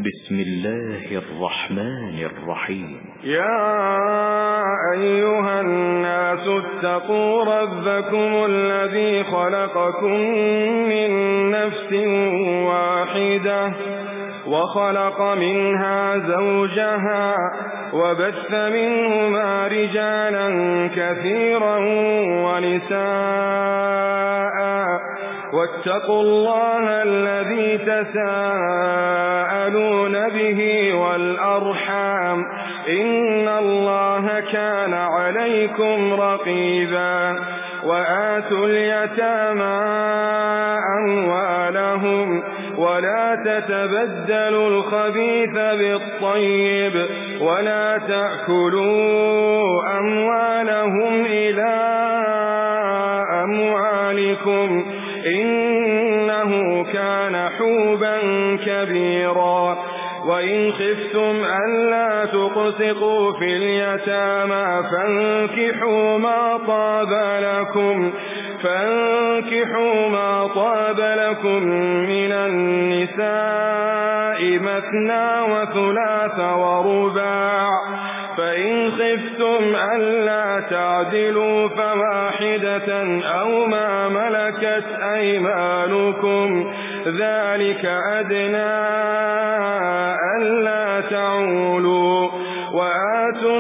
بسم الله الرحمن الرحيم. يا أيها الناس اتقوا ربكم الذي خلقكم من نفس واحدة وخلق منها زوجها وبث منهما رجالا كثيرا ونساء واتقوا الله الذي تساءلون به والأرحام إن الله كان عليكم رقيبا. وآتوا اليتامى أموالهم ولا تتبدلوا الخبيث بالطيب ولا تأكلوا أموالهم إلى أموالكم إنه كان حوبا كبيرا. وإن خفتم ألا تقسطوا في اليتامى فانكحوا ما طاب لكم من النساء مثنى وثلاث ورباع. فإن خفتم ألا تعدلوا فواحدة أو ما ملكت أيمانكم ذلك أدنى ألا تعولوا. وآتوا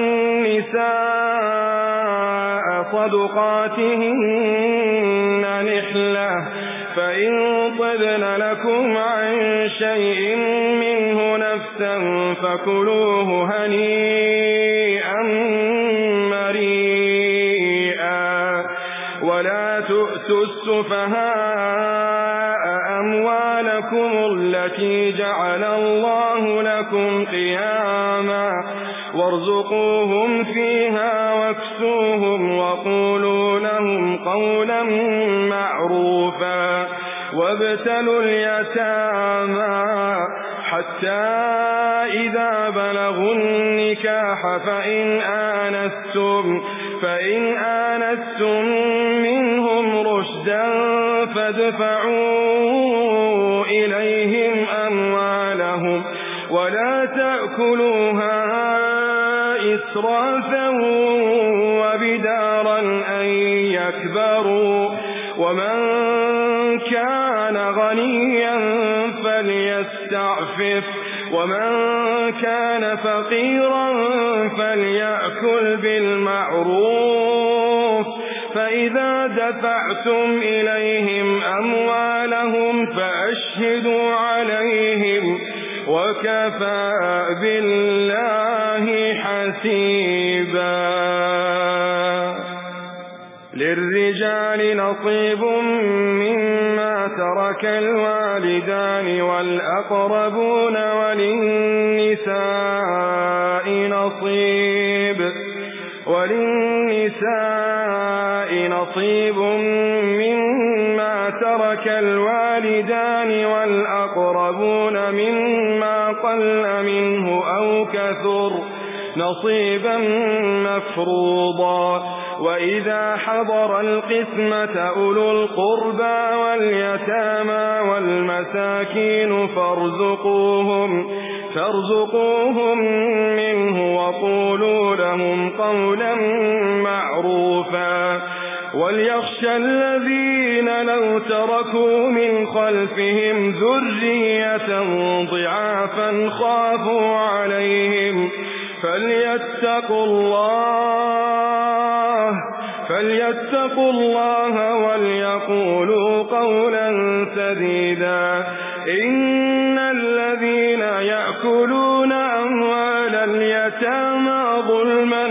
النساء صدقاتهن نحلة فإن طبن لكم عن شيء منه نفسا فكلوه هنيئا مريئا. ولا تؤتوا السفهاء أموالكم التي جعل الله لكم قياما وارزقوهم فيها واكسوهم وقولوا لهم قولا معروفا. وابتلوا اليتامى حتى إذا بلغوا النكاح فإن آنستم منهم رشدا فادفعوا إليهم أموالهم ولا تأكلوها إسرافا وبدارا أن يكبروا. ومن كان غنيا فليستعفف ومن كان فقيرا فليأكل بالمعروف. فإذا دفعتم إليهم أموالهم فأشهدوا عليهم وكفى بالله حسيبا. للرجال نصيب مما ترك الوالدان والأقربون وللنساء نصيب مما ترك الوالدان والأقربون مما قل منه أو كثر نصيبا مفروضا. وإذا حضر القسمة أولو القربى واليتامى والمساكين فارزقوهم منه وقولوا لهم قولا معروفا. وليخشى الذين لو تركوا من خلفهم ذرية ضعافا خافوا عليهم فليتقوا الله وليقولوا قولا سديدا. إن الذين يأكلون أموال اليتامى ظلما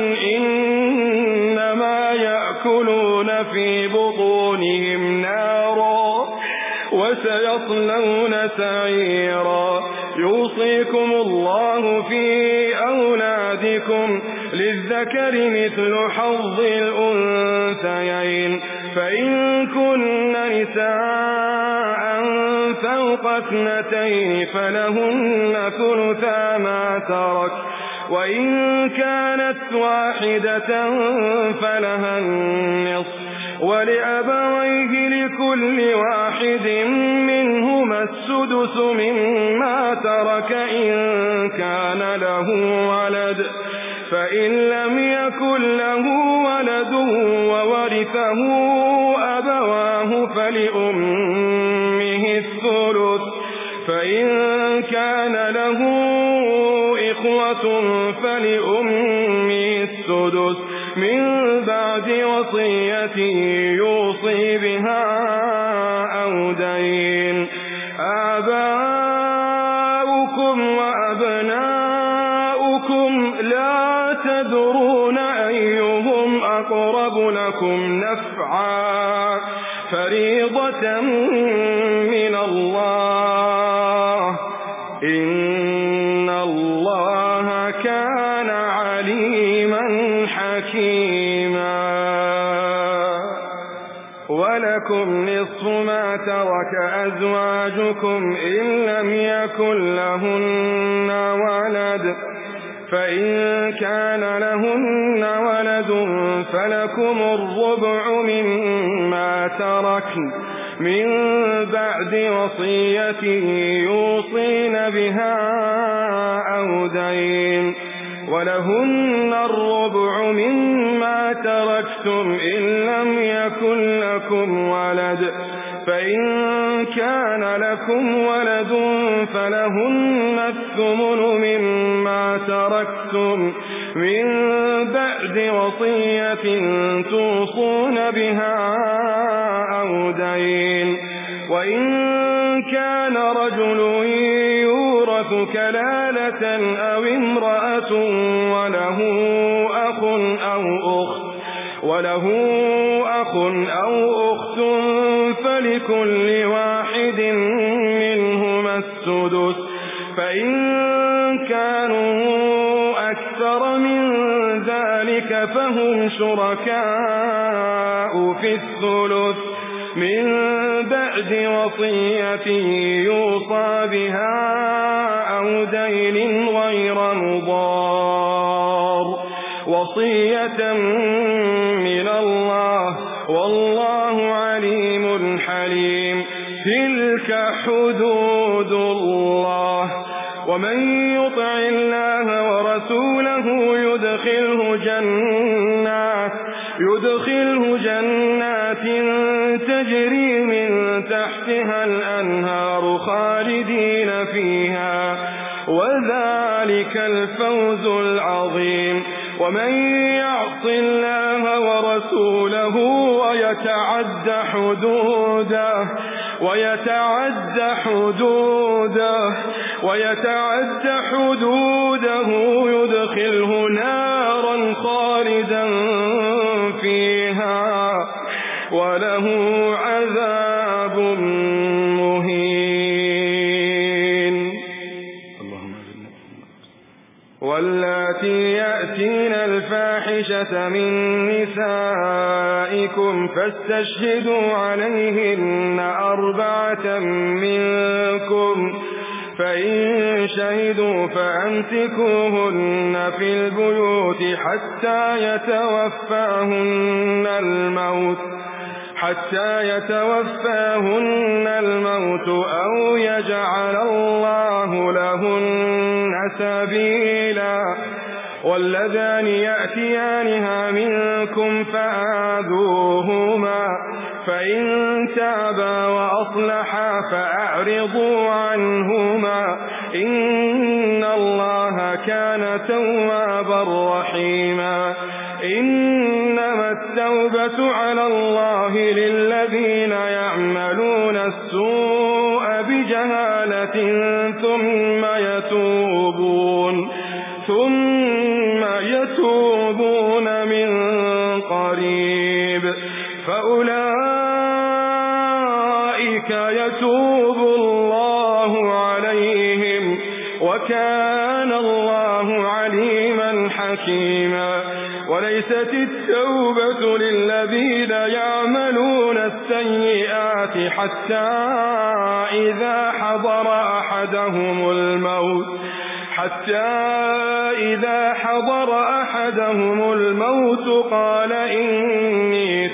إنما يأكلون في بطونهم نارا وسيصلون سعيرا. يوصيكم الله في أولادكم للذكر مثل حظ الأنثيين. فإن كن نساء فوق 2 فلهن ثلثا ما ترك وإن كانت واحدة فلها النصف ولأبويه لكل واحد منهما السدس مما ترك إن كان له ولد فإن لم يكن له ولد وورثه أبواه فلأمه الثلث فإن كان له إخوة فلأمه السدس من بعد وصية يوصي بها أو دين. آباؤكم وأبناؤكم لا تدرون أيهم أقرب لكم نفعا فريضة من الله إن الله كان عليما حكيما. ولكم نصف ما ترك أزواجكم إن لم يكن لهن ولد فإن كان لهن ولد فلكم الربع مما تركن من بعد وصية يوصين بها أو دين. ولهن الربع مما تركتم إن لم يكن لكم ولد فإن كان لكم ولد فلهن الثمن مما تركتم من بعد وصية توصون بها أو دين. وإن كان رجل يورث كلالة أو امرأة وله أخ أو أخت فلكل واحد منهما السدس فإن كانوا أكثر من ذلك فهم شركاء في الثلث من بعد وصية يوصى بها أو دين غير مضار وصية من الله والله عليم حليم. تلك حدود الله ومن يطع الله ورسوله يدخله جنات تجري من تحتها الأنهار خالدين فيها وذلك الفوز العظيم. ومن يعص الله ورسوله ويتعد حدوده يدخله نارا خالدا فيها وله عذاب مهين. واللاتي يأتين الفاحشة من نسائكم فاستشهدوا عليهن 4 منكم فإن شهدوا فأمسكوهن في البيوت حتى يتوفاهن الموت أو يجعل الله لهن سبيلا. واللذان يأتيانها منكم فآذوهما فإن تابا وأصلحا فأعرضوا عنهما إن الله كان توابا رحيما. إنما التوبة على الله للذين يعملون السوء بجهالة ثم يتوبون من قريب فأولئك يتوب الله عليهم وكان الله عليما حكيما. وليست التوبة للذين يعملون السيئات حتى إذا حضر حتى إذا حضر أحدهم الموت قال إني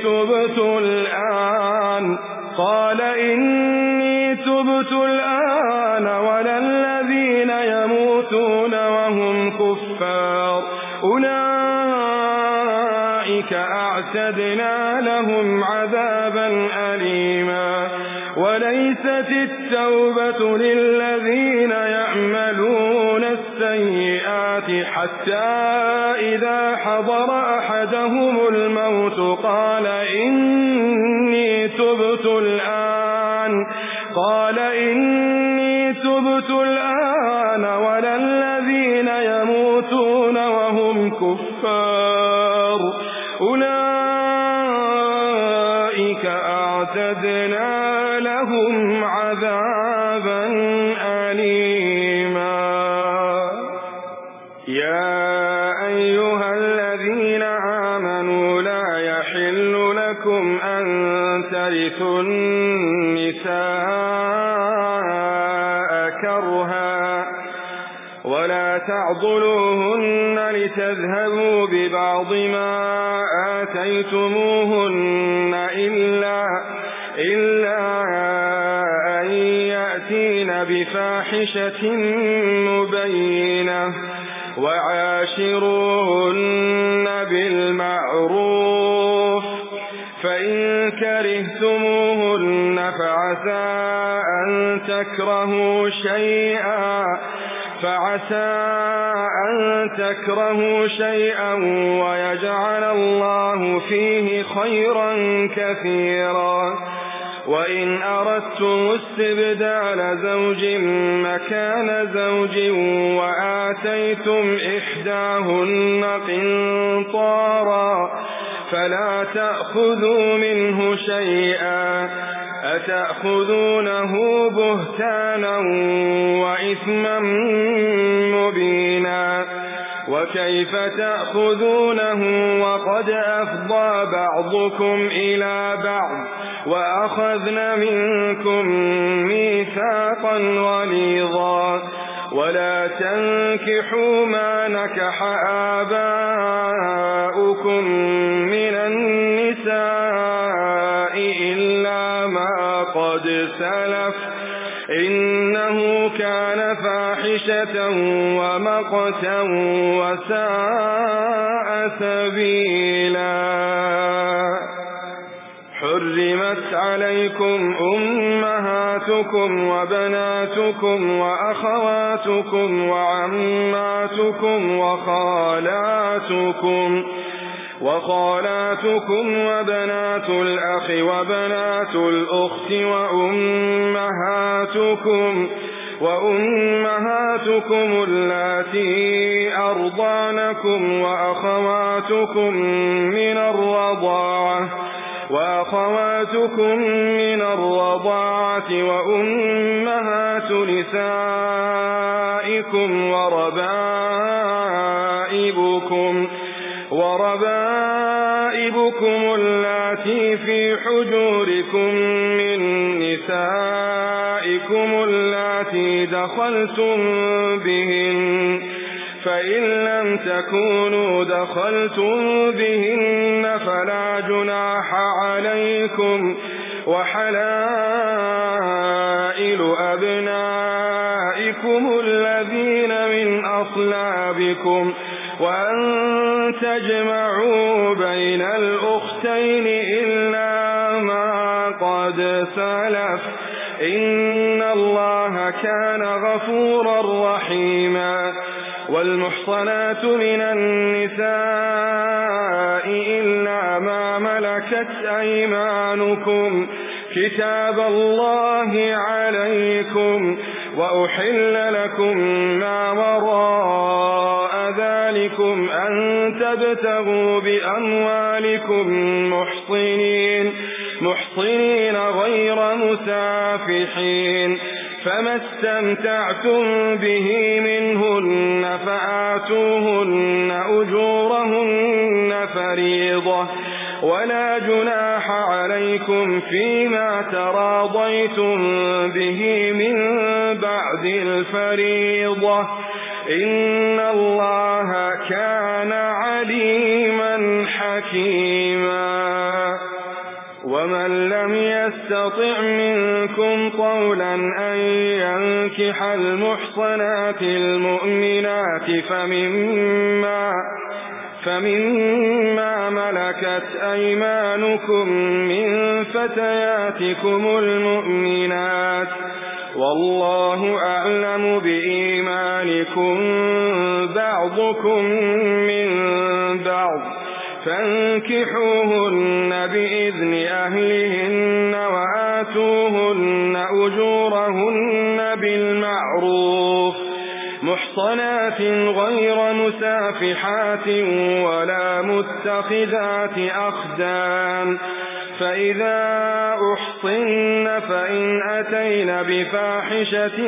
تبت الآن ولا الذين يموتون وهم كفار أولئك أعتدنا لهم عذابا أليما وليست التوبة للذين يعملون السيئات حتى إذا حضر أحدهم الموت قال إني تبت الآن ولا الذين يموتون وهم كفار أولئك أعتدنا لهم عذابا أليما يا أيها الذين آمنوا لا يحل لكم أن ترثوا النساء كرها ولا تعضلوهن لتذهبوا ببعض ما آتيتموهن إلا أن يأتين بفاحشة مبينة وعاشروهن بالمعروف فإن كرهتموهن فعسى أن تكرهوا شيئا ويجعل الله فيه خيرا كثيرا وإن أردتم استبدال زوج مكان زوج وآتيتم إحداهن قنطارا فلا تأخذوا منه شيئا أتأخذونه بهتانا وإثما مبينا وكيف تأخذونه وقد أفضى بعضكم إلى بعض وأخذن منكم ميثاقا غليظا ولا تنكحوا ما نكح آباؤكم من النساء إلا ما قد سلف إنه كان فاحشة ومقتا وساء سبيلا حرمت عليكم أمهاتكم وبناتكم وأخواتكم وعماتكم وخالاتكم وبنات الأخ وبنات الأخت وأمهاتكم اللاتي أرضانكم وأخواتكم من الرضاعة وأمهات نسائكم وربائبكم اللاتي في حجوركم من نسائكم اللاتي دخلتم بهن فإن لم تكونوا دخلتم بهن فلا جناح عليكم وحلائل أبنائكم الذين من أصلابكم وأن تجمعوا بين الأختين إلا ما قد سلف إن الله كان غفورا رحيما والمحصنات من النساء إلا ما ملكت أيمانكم كتاب الله عليكم وأحل لكم ما وراء ذلكم أن تبتغوا بأموالكم محصنين غير مسافحين فما استمتعتم به منهن فآتوهن أجورهن فريضة ولا جناح عليكم فيما تراضيتم به من بعد الفريضة إن الله كان عليما حكيما. ومن لم يستطع منكم طولا أن ينكح المحصنات المؤمنات فمما ملكت أيمانكم من فتياتكم المؤمنات، والله أعلم بإيمانكم بعضكم من بعض، فانكحوهن بإذن أهلهن وآتوهن أجورهن بالمعروف محصنات غير مسافحات ولا متخذات أخدان. فإذا أحصن فإن أتين بفاحشة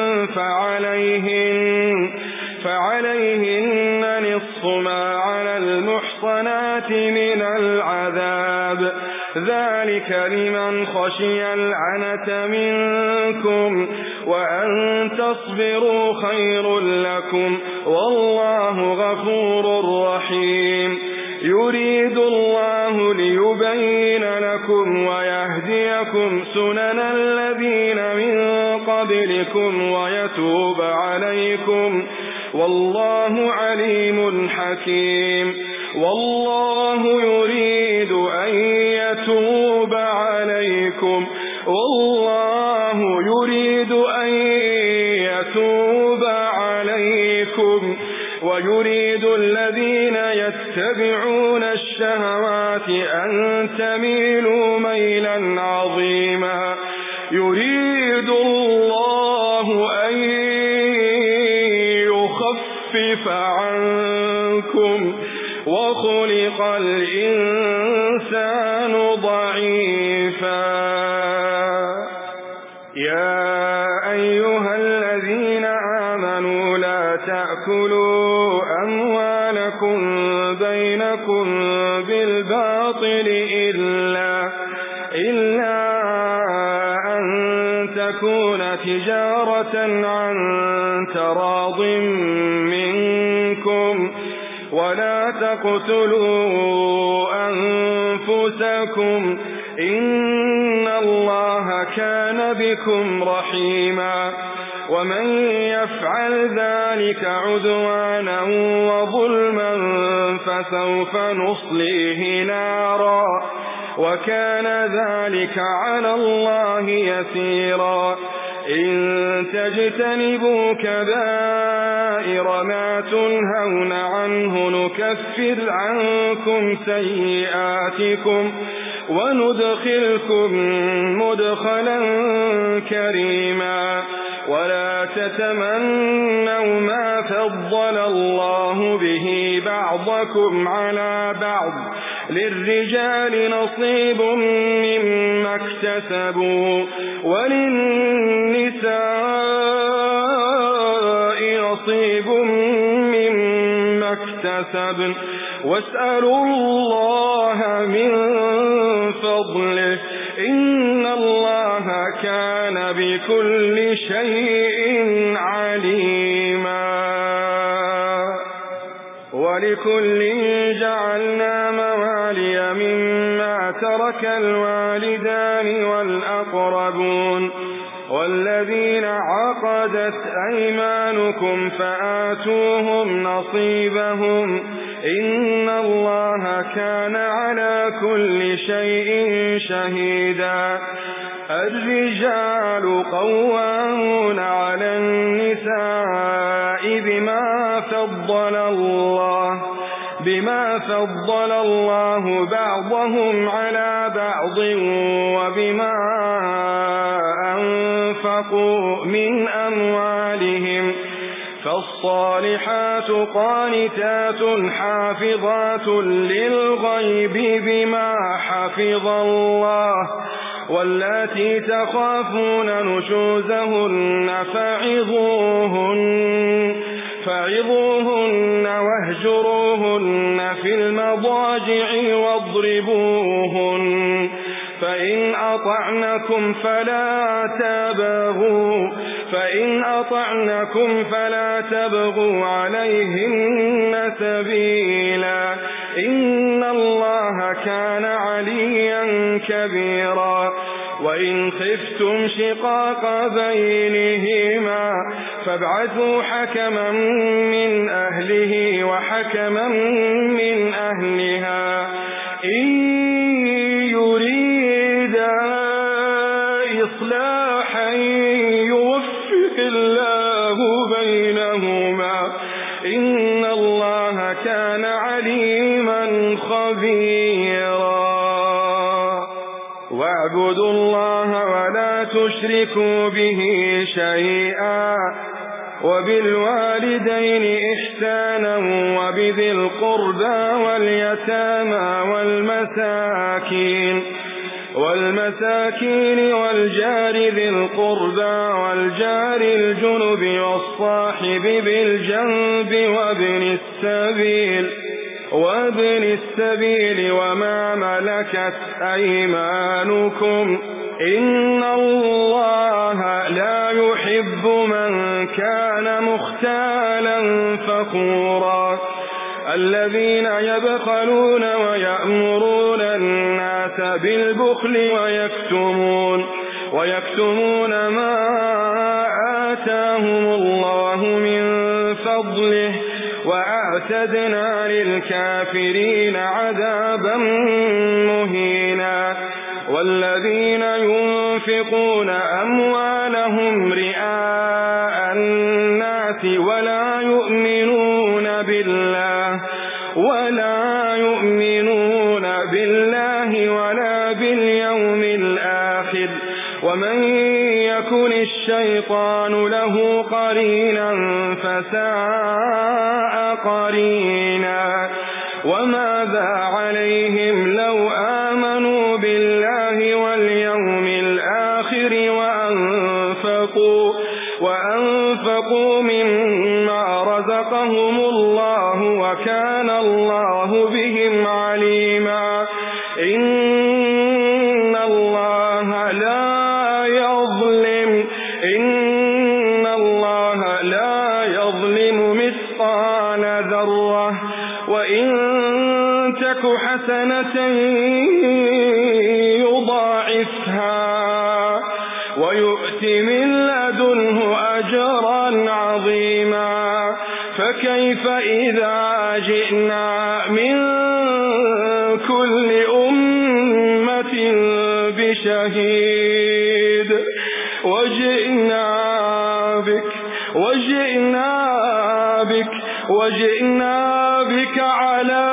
فعليهن نصف ما على المحصنات من العذاب، ذلك لمن خشي العنة منكم، وأن تصبروا خير لكم، والله غفور رحيم. يريد الله ليبين لكم ويهديكم سنن الذين من قبلكم ويتوب عليكم، والله عليم حكيم. والله يريد أن يتوب عليكم، والله يريد أن يتوب عليكم، ويريد الذين يتبعون الشهوات أن تميلوا ميلا عظيما. يريد الله أن يخفف عنكم، وخلق الإنسان ضعيفا. يا أيها الذين آمنوا لا تأكلوا أموالكم بينكم بالباطل إلا أن تكون تجارة عن تراض منكم، ولا تقتلوا أنفسكم، إن الله كان بكم رحيما. ومن يفعل ذلك عدوانا وظلما فسوف نصليه نارا، وكان ذلك على الله يسيرا. إن تجتنبوا كبائر ما تنهون عنه نكفر عنكم سيئاتكم وندخلكم مدخلا كريما. ولا تتمنوا ما فضل الله به بعضكم على بعض، للرجال نصيب مما اكتسبوا وللنساء نصيب مما اكتسبن، واسألوا الله من فضله، إن الله كان بكل شيء عليما. ولكل جعلنا موالي مما ترك الوالدان والأقربون والذين عقدت أيمانكم فآتوهم نصيبهم، إن الله كان على كل شيء شهيدا. الرجال قوامون على النساء بما فضل الله بعضهم على بعض وبما أنفقوا من أموالهم، فالصالحات قانتات حافظات للغيب بما حفظ الله، واللاتي تخافون نشوزهن فعظوهن واهجروهن في المضاجع واضربوهن، فإن أطعنكم فلا فإن أطعنكم فلا تبغوا عليهن سبيلا إن الله كان عليا كبيرا وإن خفتم شقاق بينهما فابعثوا حكما من أهله وحكما من أهلها إن يريدا إصلاحا يوفق الله بينهما إن الله كان عليما خبيرا واعبدوا الله ولا تشركوا به شيئا وبالوالدين إحسانا وبذي القربى واليتامى والمساكين والجار ذي القربى والجار الجنب والصاحب بالجنب وابن السبيل وما ملكت أيمانكم إن الله لا يحب من كان مختالا فخورا الذين يبخلون ويأمرون الناس بالبخل ويكتمون ما آتاهم الله من فضله وأعتدنا للكافرين عذابا مهينا والذين ينفقون أموالهم رئاء الناس ولا يؤمنون بالله ولا باليوم الآخر ومن يكن الشيطان له قرينا فساء قرينا وماذا عليهم لو آمنوا بالله واليوم الآخر وأنفقوا مما رزقهم الله وكان الله بهم عليما إن الله لا يظلم مثقال ذرة وإن تك حسنة يضاعفها ويؤت من لدنه أجرا عظيما فكيف إذا جئنا من كل أمة بشهيد وجئنا بك على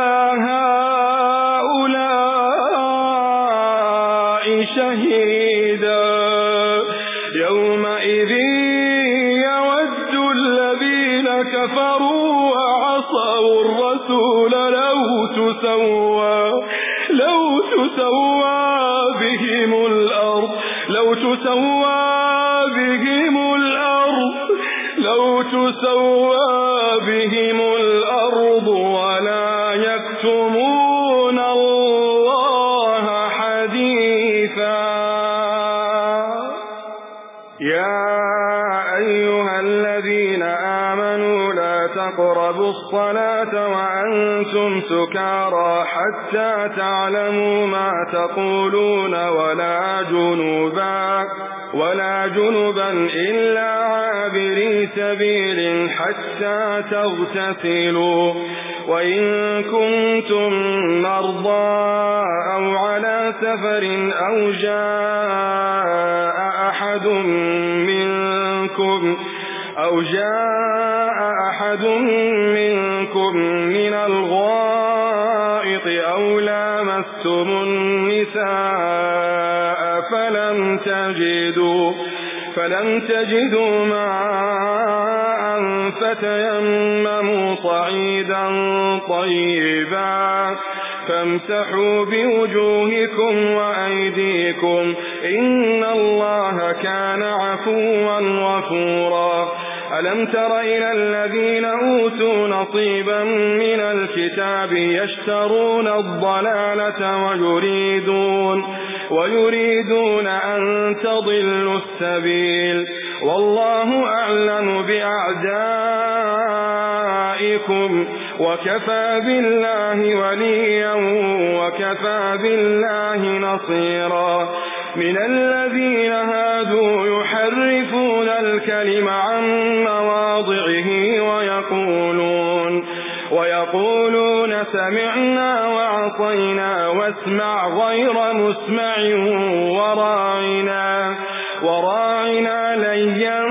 هؤلاء شهيدا يومئذ يود الذين كفروا وعصوا الرسول لو تسوى بهم الأرض ولا يكتمون الله حديثا يا أيها الذين آمنوا لا تقربوا الصلاة وأنتم سكارى حتى تعلموا ما تقولون ولا جنبا إلا عابري سبيل حتى تغتسلوا وإن كنتم مرضى أو على سفر أو جاء أحد منكم من الغائط أو لامستم النساء فلم تجدوا ماء فتيمموا صعيدا طيبا فامسحوا بوجوهكم وأيديكم إن الله كان عفوا غفورا ألم تر إلى الذين أوتوا نصيبا من الكتاب يشترون الضلالة ويريدون أن تضلوا السبيل والله أعلم بأعدائكم وكفى بالله وليا وكفى بالله نصيرا من الذين هادوا يحرفون الكلم عن مواضعه ويقولون سمعنا وعصينا واسمع غير مسمع وراعنا ليا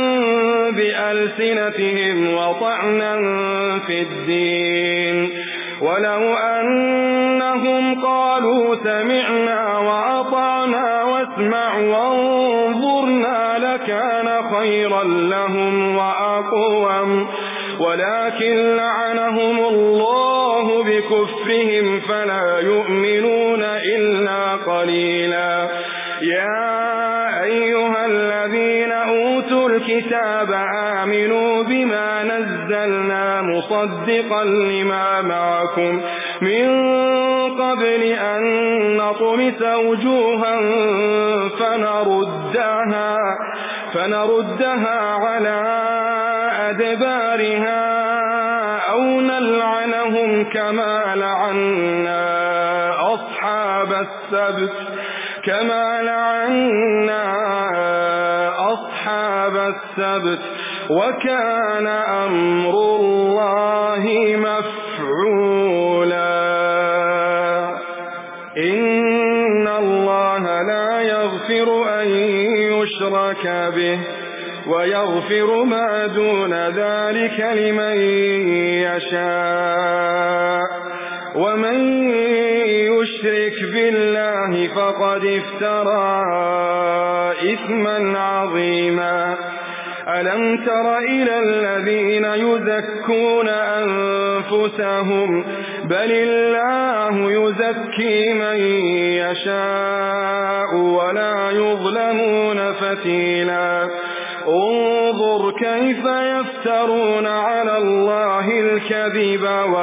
بألسنتهم وطعنا في الدين ولو أنهم قالوا سمعنا وأطعنا واسمع وانظرنا لكان خيرا لهم وأقوم ولكن لعنهم الله بكفرهم فلا يؤمنون إلا قليلا يا أيها الذين أوتوا الكتاب آمنوا بما نزلنا مصدقا لما معكم من قبل أن نطمس وجوها فنردها على أدبارها أو نلعنهم كما لعنا أصحاب السبت وكان أمر الله مفعولا إن الله لا يغفر أن يشرك به ويغفر ما دون ذلك لمن يشاء ومن يشرك بالله فقد افترى إثما عظيما ألم تر إلى الذين يزكون أنفسهم بل الله يزكي من يشاء ولا يظلمون فتيلا انظر كيف يفترون على الله الكذب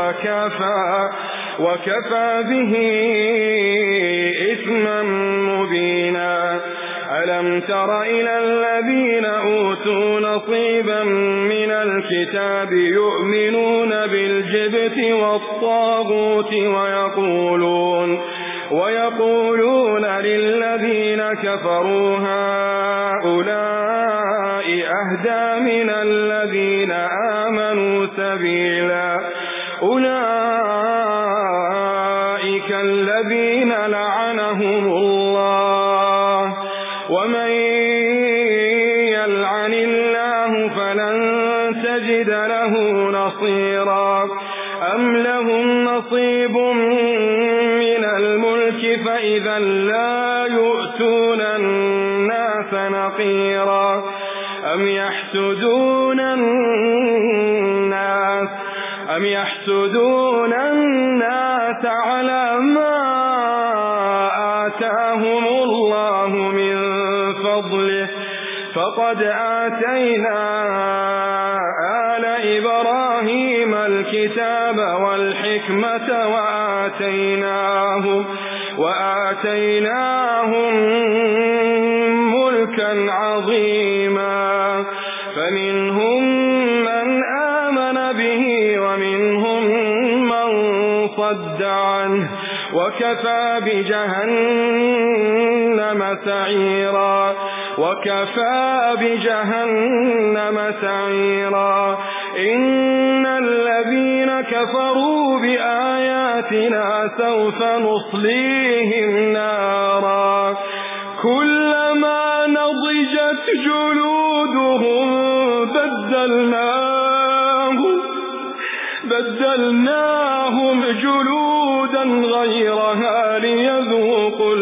وكفى به إثما مبينا ألم تر إلى الذين أوتوا نصيبا من الكتاب يؤمنون بالجبت والطاغوت ويقولون للذين كفروا هؤلاء أهدى من الذين آمنوا سبيلا أولئك الذين لعنهم الله ومن يلعن الله فلن تجد له نصيرا أم لهم نصيب من الملك فإذا لا يؤتون الناس نقيرا أم يحسدون الناس على ما آتاهم الله من فضله فقد آتينا آل إبراهيم الكتاب والحكمة وآتيناهم ملكا عظيما فمنهم من آمن به ومنهم من صد عنه وكفى بجهنم سعيرا إن الذين كفروا بآياتنا سوف نصليهم نارا كلما نضجت جلودهم بدلناهم جلودا غيرها ليذوقوا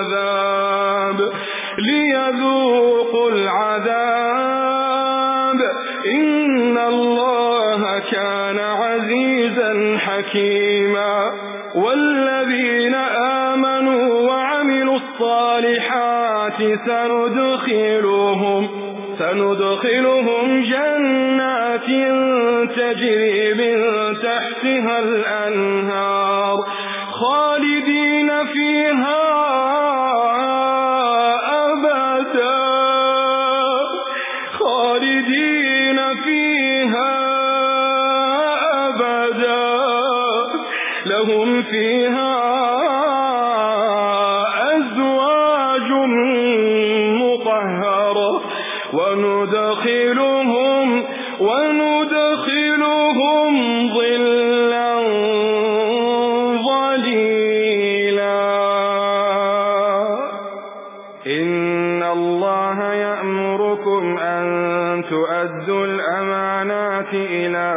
العذاب إن الله كان عزيزا حكيما والذين آمنوا وعملوا الصالحات سندخلهم جنات تجري من تحتها الأنهار خالدين فيها لهم فيها أزواج مطهرة وندخلهم ظلا ظليلا. إن الله يأمركم أن تؤدوا الأمانات إلى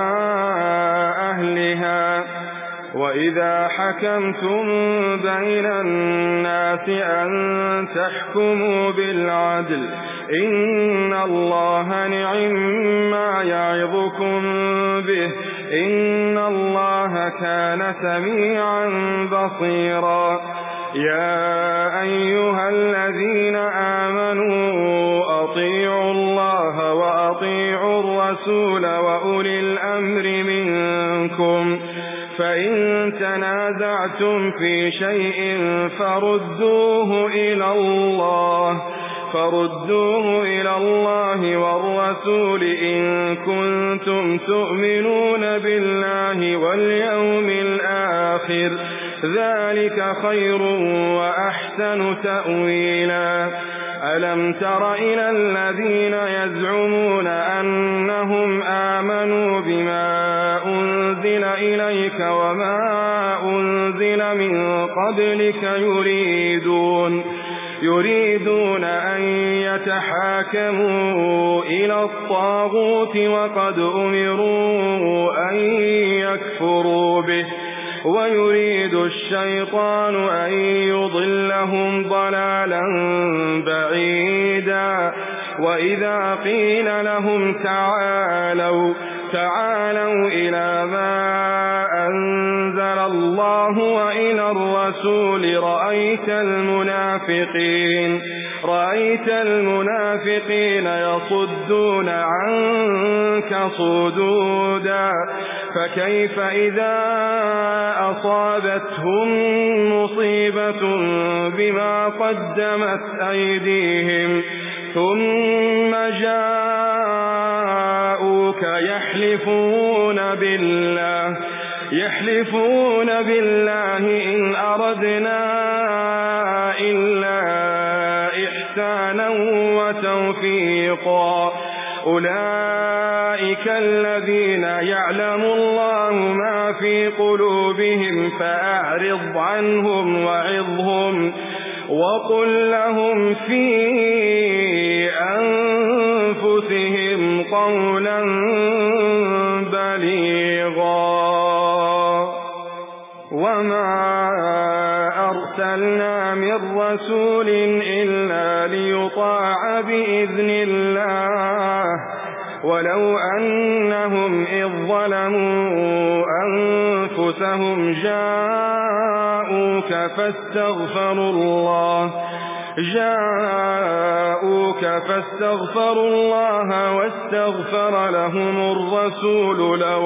أهلها وإذا حكمتم بين الناس أن تحكموا بالعدل إن الله نعم يعظكم به إن الله كان سميعا بصيرا. يا أيها الذين آمنوا أطيعوا الله وأطيعوا الرسول وأولي الأمر منكم فإن تنازعتم في شيء فردوه إلى الله والرسول إن كنتم تؤمنون بالله واليوم الآخر ذلك خير وأحسن تأويلا. ألم تر إلى الذين يزعمون أنهم آمنوا بما أنزل إليك وما أنزل من قبلك يريدون أن يتحاكموا إلى الطاغوت وقد أمروا أن يكفروا به ويريد الشيطان أن يضلهم ضلالا بعيدا. وإذا قيل لهم تعالوا إلى ما أنزل الله وإلى الرسول رأيت المنافقين يصدون عنك صدودا. فكيف إذا أصابتهم مصيبة بما قدمت أيديهم ثم جاءوك يحلفون بالله إن أردنا إلا إحسانا وتوفيقا. أولئك الذين يعلم الله ما في قلوبهم فأعرض عنهم وعظهم وقل لهم في أنفسهم قولا بليغا. وما أرسلنا من رسول إلا ليطاع بإذن الله ولو أنهم إذ ظلموا أنفسهم جاءوك فاستغفروا الله واستغفر لهم الرسول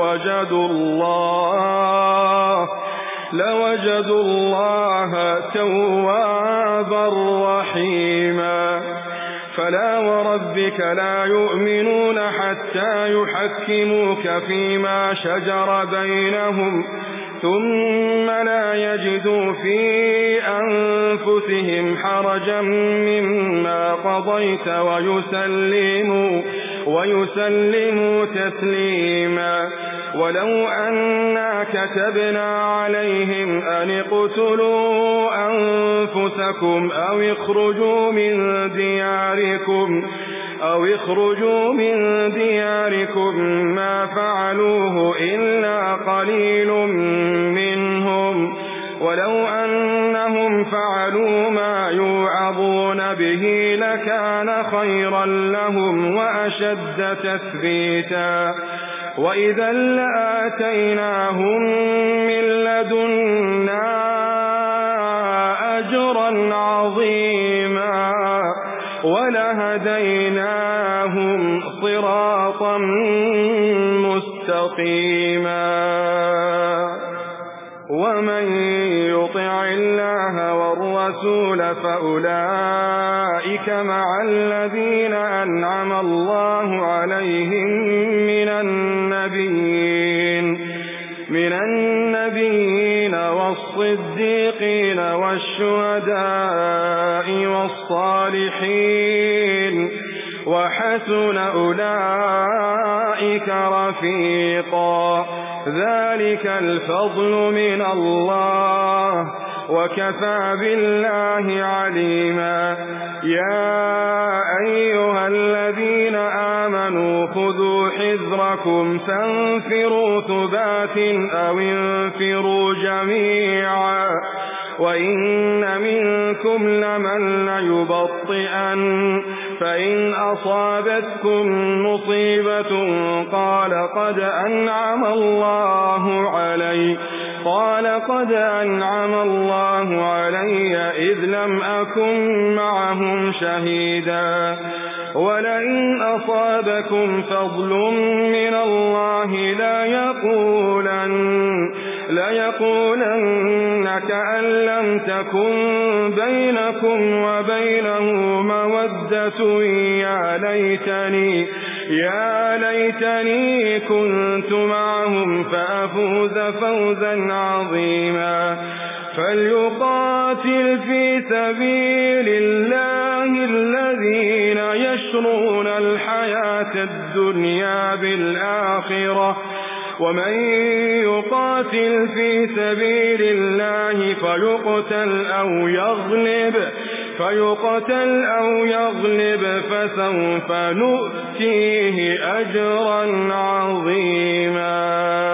لوجدوا الله توابا رحيما. فلا وربك لا يؤمنون حتى يحكموك فيما شجر بينهم ثم لا يجدوا في أنفسهم حرجا مما قضيت ويسلموا تسليما. ولو أنا كتبنا عليهم أن اقتلوا أنفسكم أو اخرجوا من دياركم ما فعلوه إلا قليل منهم ولو أنهم فعلوا ما يوعظون به لكان خيرا لهم وأشد تثبيتا. وإذا لآتيناهم من لدنا أجرا عظيما ولهديناهم صراطا مستقيما. ومن يطع الله والرسول فأولئك مع الذين أنعم الله عليهم من النبيين والصديقين والشهداء والصالحين وحسن أولئك رفيقا ذلك الفضل من الله وكفى بالله عليما يا أيها الذين آمنوا خذوا حذركم فانفروا ثبات أو انفروا جميعا وإن منكم لمن ليبطئن فإن أصابتكم مصيبة قال قد أنعم الله علي إذ لم أكن معهم شهيدا ولئن أصابكم فضل من الله ليقولن كأن لم تكن بينكم وبينه مودة يا ليتني كنت معهم فأفوز فوزا عظيما فليقاتل في سبيل الله الذين يشرون الحياة الدنيا بالآخرة ومن يقاتل في سبيل الله فيقتل أو يغلب فسوف نؤتيه أجرا عظيما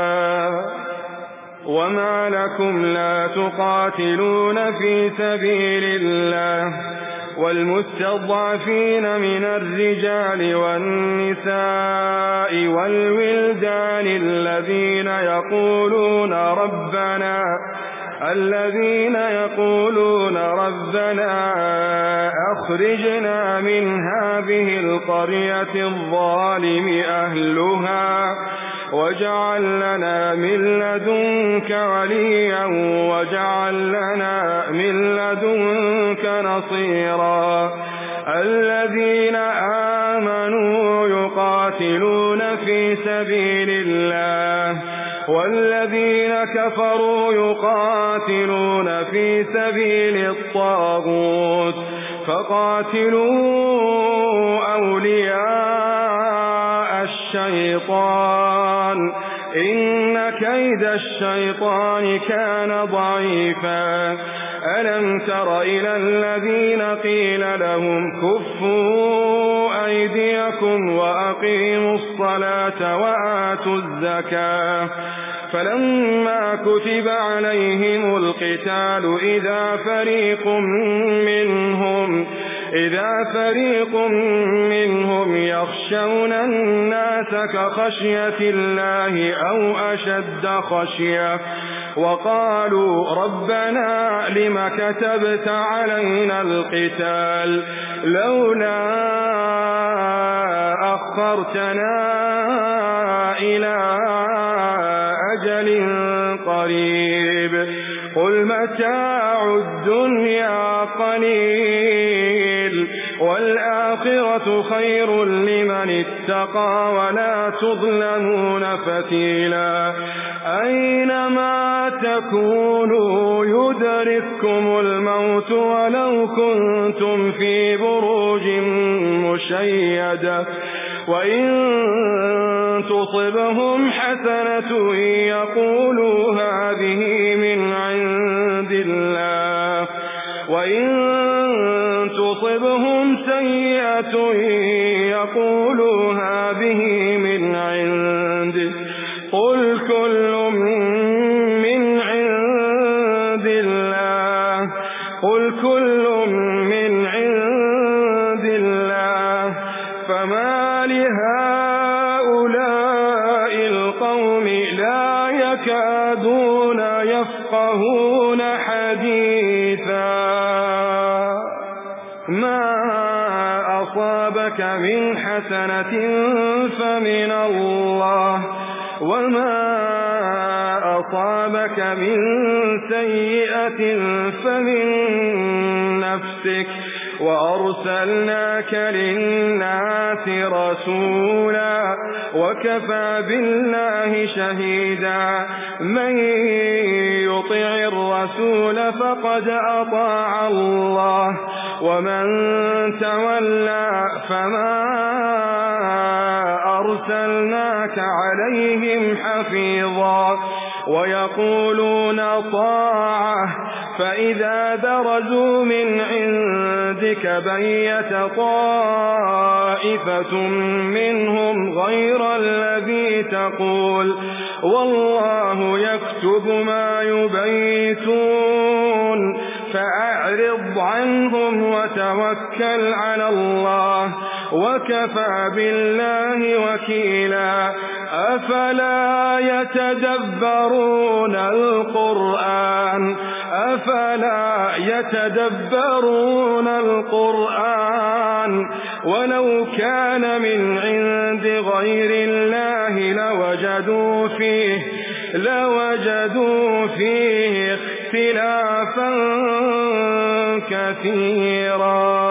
وما لكم لا تقاتلون في سبيل الله والمستضعفين من الرجال والنساء والولدان الذين يقولون ربنا أخرجنا من هذه القرية الظالم أهلها واجعل لنا من لدنك وليا واجعل لنا من لدنك نصيرا الذين آمنوا يقاتلون في سبيل الله والذين كفروا يقاتلون في سبيل الطاغوت فقاتلوا أولياء الشيطان إن كيد الشيطان كان ضعيفا ألم تر إلى الذين قيل لهم كفوا أيديكم وأقيموا الصلاة وآتوا الزكاة فلما كتب عليهم القتال إذا فريق منهم يخشون الناس كخشية الله أو أشد خشية وقالوا ربنا لم كتبت علينا القتال لولا أخرتنا إلى أجل قريب قل متاع الدنيا قليل والآخرة خير لمن اتقى ولا تظلمون فتيلا أينما تكونوا يدرككم الموت ولو كنتم في بروج مشيدة وإن تصبهم حسنة يقولوا هذه من عند الله وإن تصبهم سيئة يقولوا هذه من عندك قل كل من عند الله فما لهؤلاء القوم لا يكادون يفقهون حديثا ما أصابك من حسنة فمن الله وما أصابك من سيئة فمن نفسك وأرسلناك للناس رسولا وكفى بالله شهيدا من يطع الرسول فقد أطاع الله ومن تولى فما أرسلناك عليهم حفيظا ويقولون طاعة فإذا برزوا من عندك بيت طائفة منهم غير الذي تقول والله يكتب ما يبيتون فأعرض عنهم وتوكل على الله وكفى بالله وكيلا أفلا يتدبرون القرآن ولو كان من عند غير الله لوجدوا فيه اختلافا كثيرا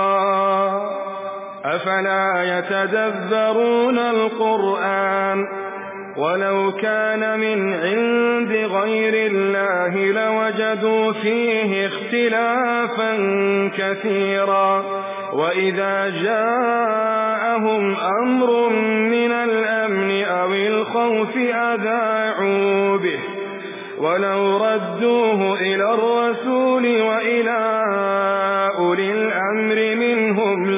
أفلا يتدبرون القرآن ولو كان من عند غير الله لوجدوا فيه اختلافا كثيرا وإذا جاءهم أمر من الأمن أو الخوف أذاعوا به ولو ردوه إلى الرسول وإلى أولي الأمر منهم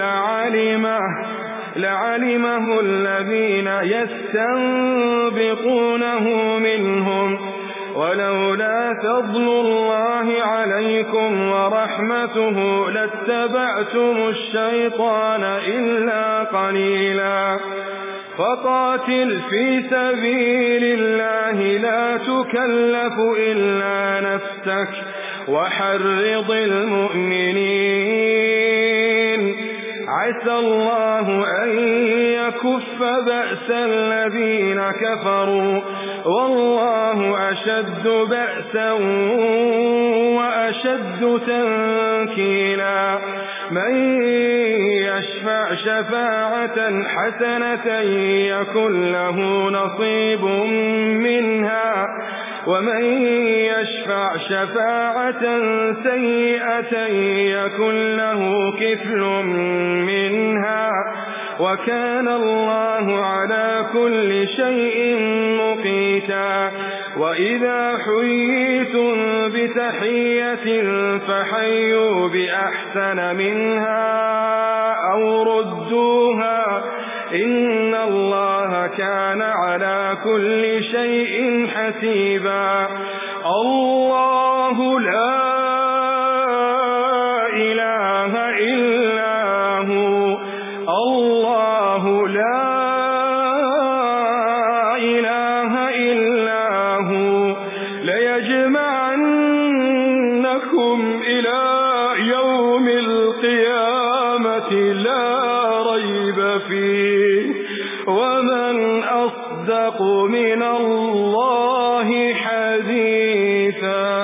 لعلمه الذين يستنبطونه منهم ولولا فضل الله عليكم ورحمته لاتبعتم الشيطان إلا قليلا فقاتل في سبيل الله لا تكلف إلا نفسك وحرض المؤمنين عسى الله أن يكف بأس الذين كفروا والله أشد بأسا وأشد تنكيلا من يشفع شفاعة حسنة يكن له نصيب منها ومن يشفع شفاعة سيئة يكن له كفل منها وكان الله على كل شيء مقيتا وإذا حييتم بتحية فحيوا بأحسن منها أو ردوها إن الله كان على كل شيء حسيبا الله لا إله إلا هو الله لا إله إلا هو ليجمعنكم إلى يوم القيامة لا ريب فيه ومن أصدق من الله حديثا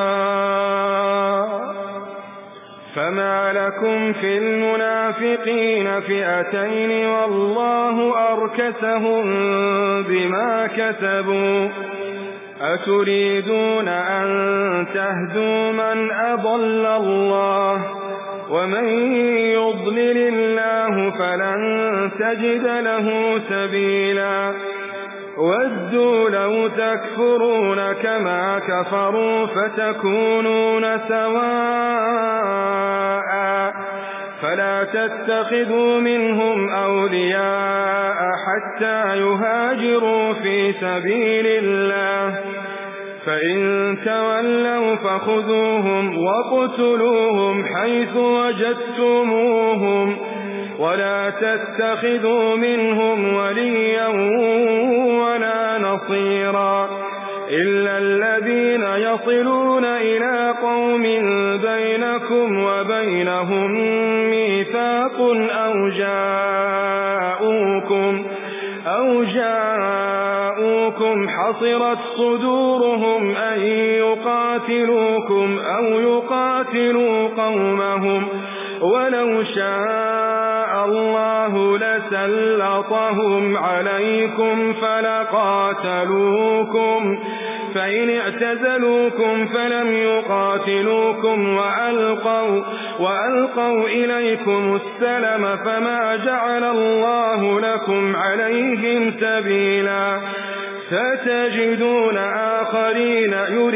فما لكم في المنافقين فئتين والله أركسهم بما كسبوا أتريدون أن تهدوا من أضل الله ومن يضلل الله فلن تجد له سبيلا ودوا لو تكفرون كما كفروا فتكونون سواء فلا تتخذوا منهم أولياء حتى يهاجروا في سبيل الله فإن تولوا فخذوهم وقتلوهم حيث وجدتموهم ولا تتخذوا منهم وليا ولا نصيرا إلا الذين يصلون إلى قوم بينكم وبينهم ميثاق أو جاءوكم حصرت صدورهم أن يقاتلوكم أو يقاتلوا قومهم ولو شاء الله لسلطهم عليكم فلقاتلوكم فإن اعتزلوكم فلم يقاتلوكم وألقوا إليكم السلم فما جعل الله لكم عليهم سبيلا ستجدون آخرين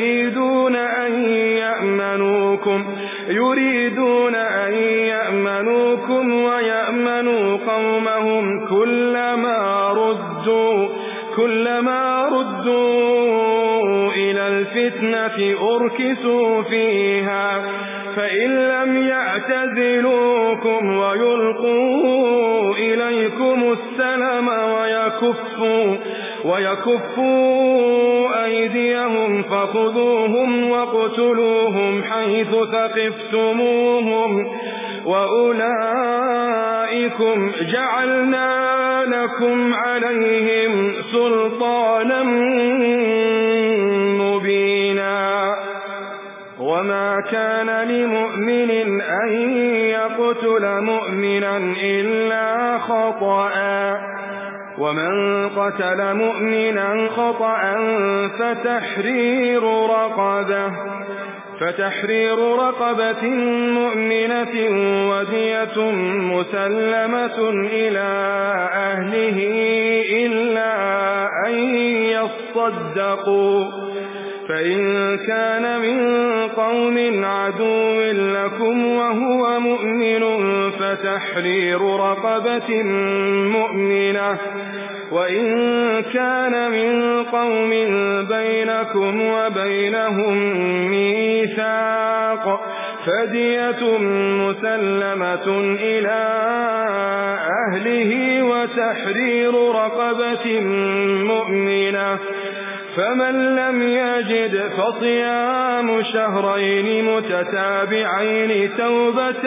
يريدون أن يأمنوكم ويأمنوا قومهم كلما ردوا إلى الفتنة أركسوا فيها فإن لم يعتزلوكم ويلقوا إليكم السلم ويكفوا أيديهم فخذوهم واقتلوهم حيث ثقفتموهم وأولئكم جعلنا لكم عليهم سلطانا مبينا وما كان لمؤمن أن يقتل مؤمنا إلا خطأ ومن قتل مؤمنا خطأ فتحرير رقبة مؤمنة ودية مسلمة إلى أهله إلا أن يصدقوا فإن كان من قوم عدو لكم وهو مؤمن فتحرير رقبة مؤمنة وإن كان من قوم بينكم وبينهم ميثاق فدية مسلمة إلى أهله وتحرير رقبة مؤمنة فمن لم يجد فصيام شهرين متتابعين توبة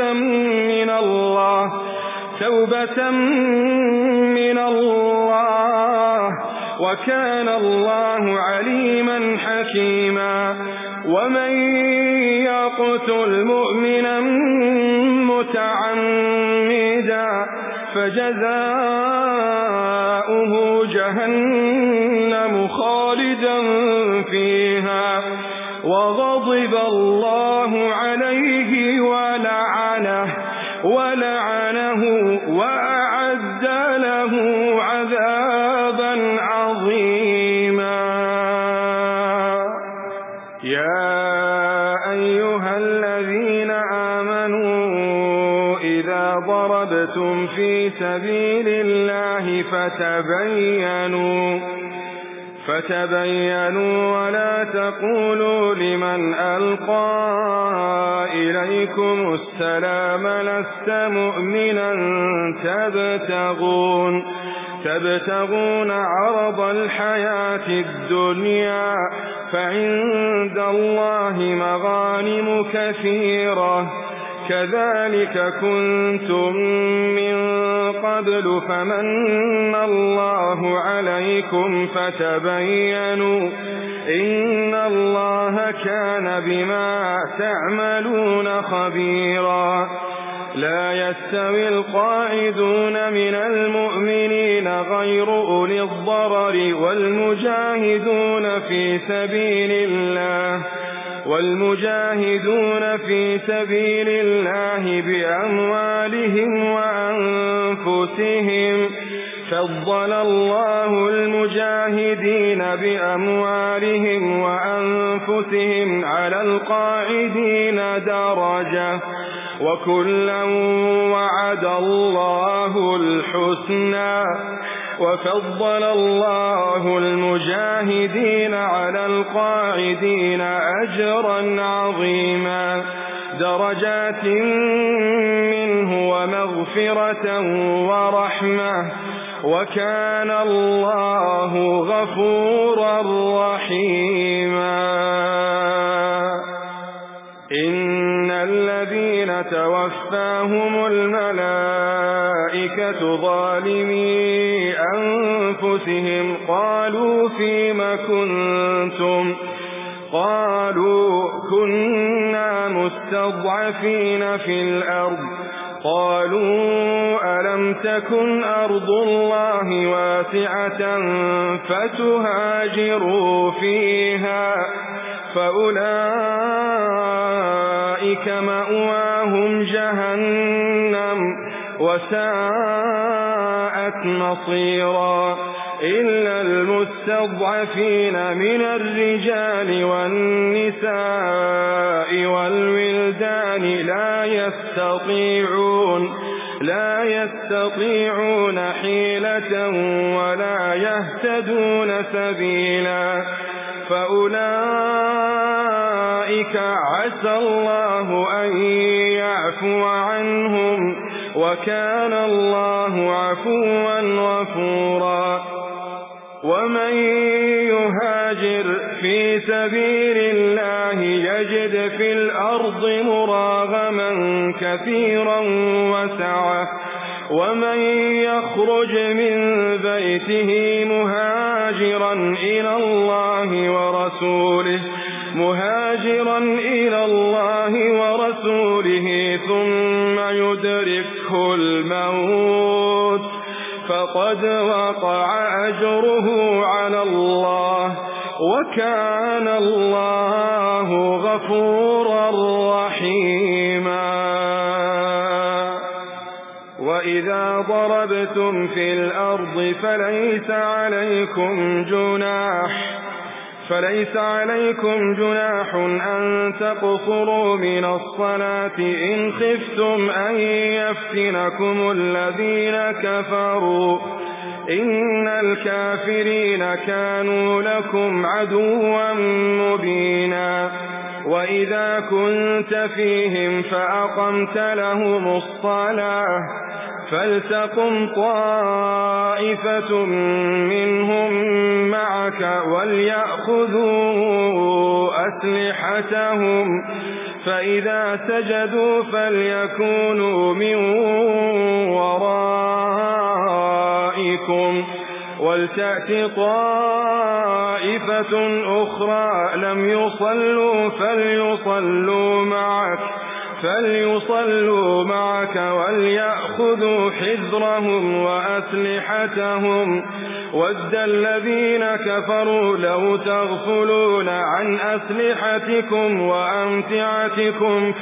من الله وكان الله عليما حكيما ومن يقتل مؤمنا متعمدا فجزاؤه جهنم خالدا فيها وغضب الله عليه ولعنه وأعد له عذابا عظيما يا أيها الذين آمنوا إذا ضربتم في سبيل الله فتبينوا ولا تقولوا لمن ألقى إليكم السلام لست مؤمنا تبتغون عرض الحياة الدنيا فعند الله مغانم كثيرة كذلك كنتم من قبل فمن الله عليكم فتبينوا إن الله كان بما تعملون خبيرا لا يستوي القاعدون من المؤمنين غير أولي الضرر والمجاهدون في سبيل الله بأموالهم وأنفسهم فضل الله المجاهدين بأموالهم وأنفسهم على القاعدين درجة وكلا وعد الله الحسنى وفضل الله المجاهدين على القاعدين أجرا عظيما درجات منه ومغفرة ورحمة وكان الله غفورا رحيما إن الذين توفاهم الملائكة ظالمي أنفسهم قالوا فيم كنتم قالوا كنا مستضعفين في الأرض قالوا ألم تكن أرض الله واسعة فتهاجروا فيها فأولئك مأواهم جهنم وساءت مصيرا إلا المستضعفين من الرجال والنساء والولدان لا يستطيعون حيلة ولا يهتدون سبيلا فأولئك عسى الله أن يعفو عنهم وكان الله عفوا غفورا ومن يهاجر في سبيل الله يجد في الأرض مراغما كثيرا وسعة ومن يخرج من بيته مهاجرا إلى الله ورسوله ثم يدركه الموت فقد وقع أجره على الله وكان الله غفورا رحيما وإذا ضربتم في الأرض فليس عليكم جناح أن تقصروا من الصلاة إن خفتم أن يفتنكم الذين كفروا إن الكافرين كانوا لكم عدوا مبينا وإذا كنت فيهم فأقمت لهم الصلاة فلتقم طائفة منهم معك وليأخذوا أسلحتهم فإذا سجدوا فليكونوا من ورائكم ولتأت طائفة أخرى لم يصلوا فليصلوا معك وليأخذوا حذرهم وأسلحتهم ود الذين كفروا لو تغفلون عن أسلحتكم وأمتعتكم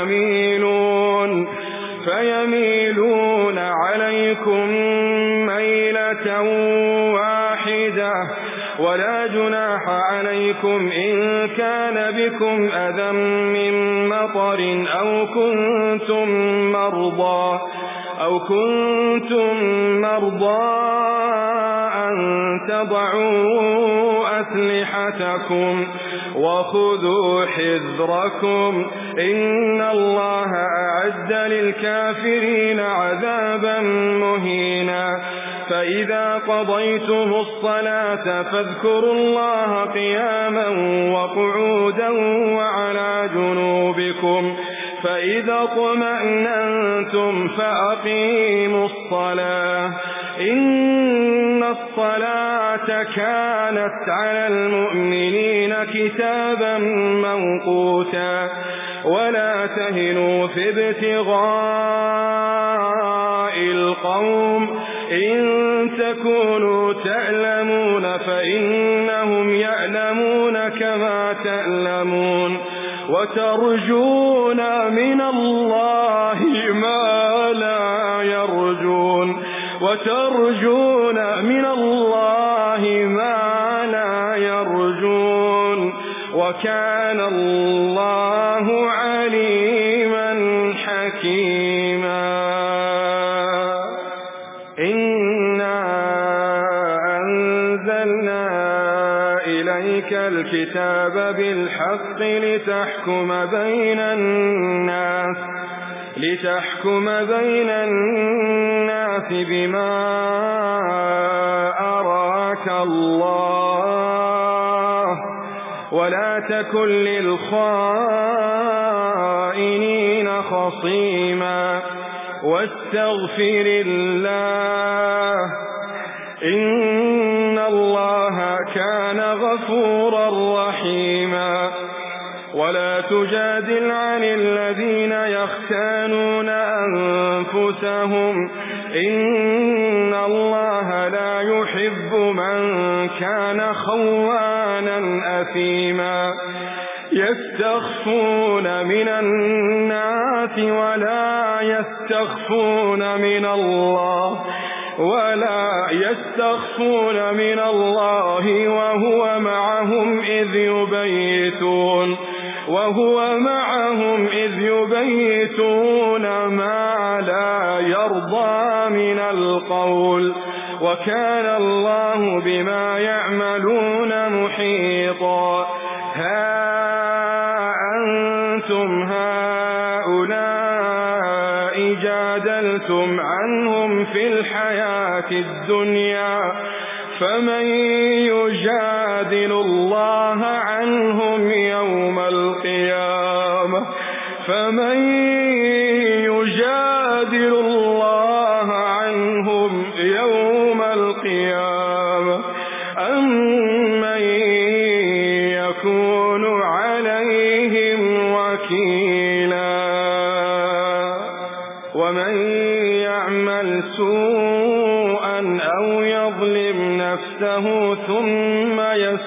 فيميلون عليكم ميلة واحدة ولا جناح عليكم إن كان بكم أذى من مطر أو كنتم مرضى أن تضعوا أسلحتكم وخذوا حذركم إن الله أعد للكافرين عذابا مهينا فإذا قضيتم الصلاة فاذكروا الله قياما وقعودا وعلى جنوبكم فإذا اطمأننتم فأقيموا الصلاة إن الصلاة كانت على المؤمنين كتابا موقوتا ولا تهنوا في ابتغاء القوم إن تكونوا تألمون فإنهم يألمون كما تألمون وترجون من الله ما لا يرجون وكان الله عليما حكيما إنا أنزلنا إليك الكتاب بالحق لتحكم بين الناس بما أراك الله ولا تكن للخائنين خصيما واستغفر الله إن الله كان غفورا رحيما ولا تجادل عن الذين يختانون أنفسهم إن الله لا يحب من كان خوانا أثيما يستخفون من الناس ولا يستخفون من الله وهو معهم إذ يبيتون ما لا يرضى من القول وكان الله بما يعملون محيطا ها أنتم هؤلاء جادلتم عنهم في الحياة الدنيا فمن يجادل الله عنهم يوم القيامة أم من يكون عليهم وكيلا ومن يعمل سوءا أو يظلم نفسه ثم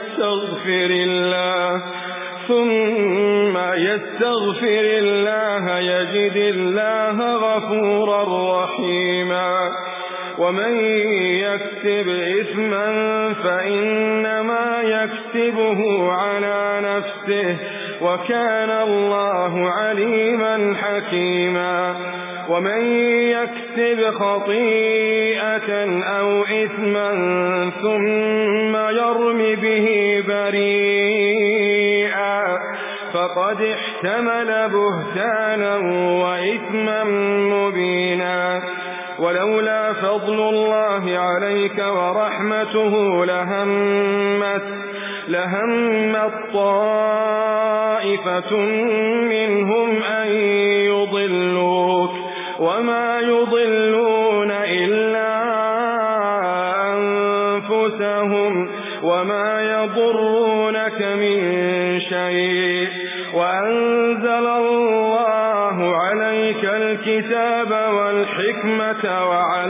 يستغفر الله يجد الله غفورا رحيما ومن يكسب إثما فإنما يكسبه على نفسه وكان الله عليما حكيما ومن يكسب خطيئة أو إثما ثم يرم به بريئا فقد احتمل بهتانا وإثما مبينا ولولا فضل الله عليك ورحمته لهمت طائفة منهم أن يضلوك وما يضلون إلا أنفسهم وما يضرونك من شيء وأنزل الله عليك الكتاب والحكمة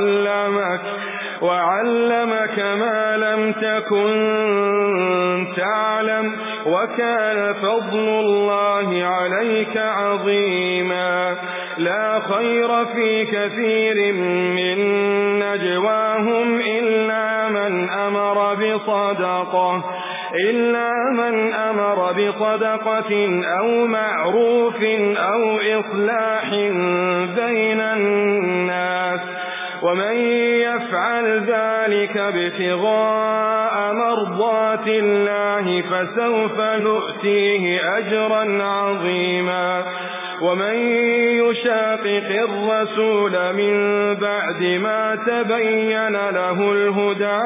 وعلمك ما لم تكن تعلم وكان فضل الله عليك عظيما لا خير في كثير من نجواهم إلا من أمر بصدقة أو معروف أو إصلاح بين الناس ومن يفعل ذلك ابتغاء مرضات الله فسوف نؤتيه أجرا عظيما ومن يشاقق الرسول من بعد ما تبين له الهدى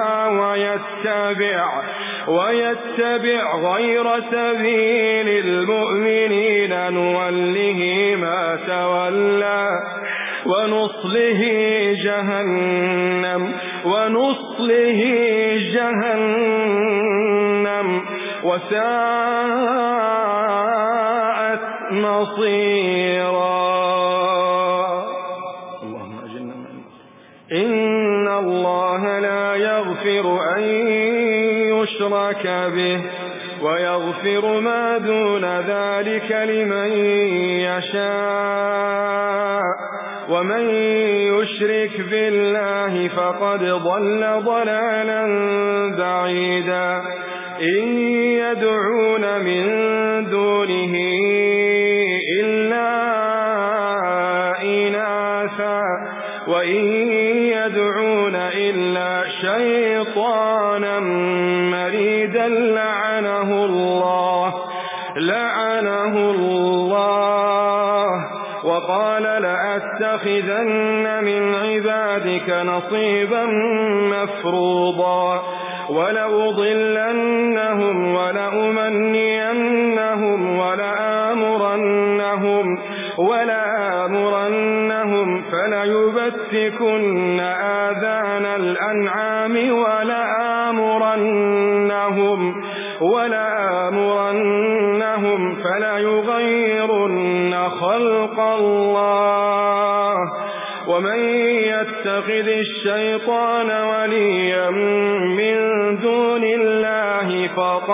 ويتبع غير سبيل المؤمنين نوله ما تولى ونصله جهنم وساءت مصيرا اللهم أجلنا من إن الله لا يغفر أن يشرك به ويغفر ما دون ذلك لمن يشاء ومن يشرك بالله فقد ضل ضلالا بعيدا إن يدعون من دونه إلا إناثا وإن يدعون إلا شيطانا مريدا لعنه الله وقال لأتخذن من عبادك نصيبا مفروضا ولأضلنهم ولأمنينهم ولآمرنهم فليبتكن آذان الأنعام ولآمرنهم فليغيرن خلق الله ومن يتخذ الشيطان وليا من دون الله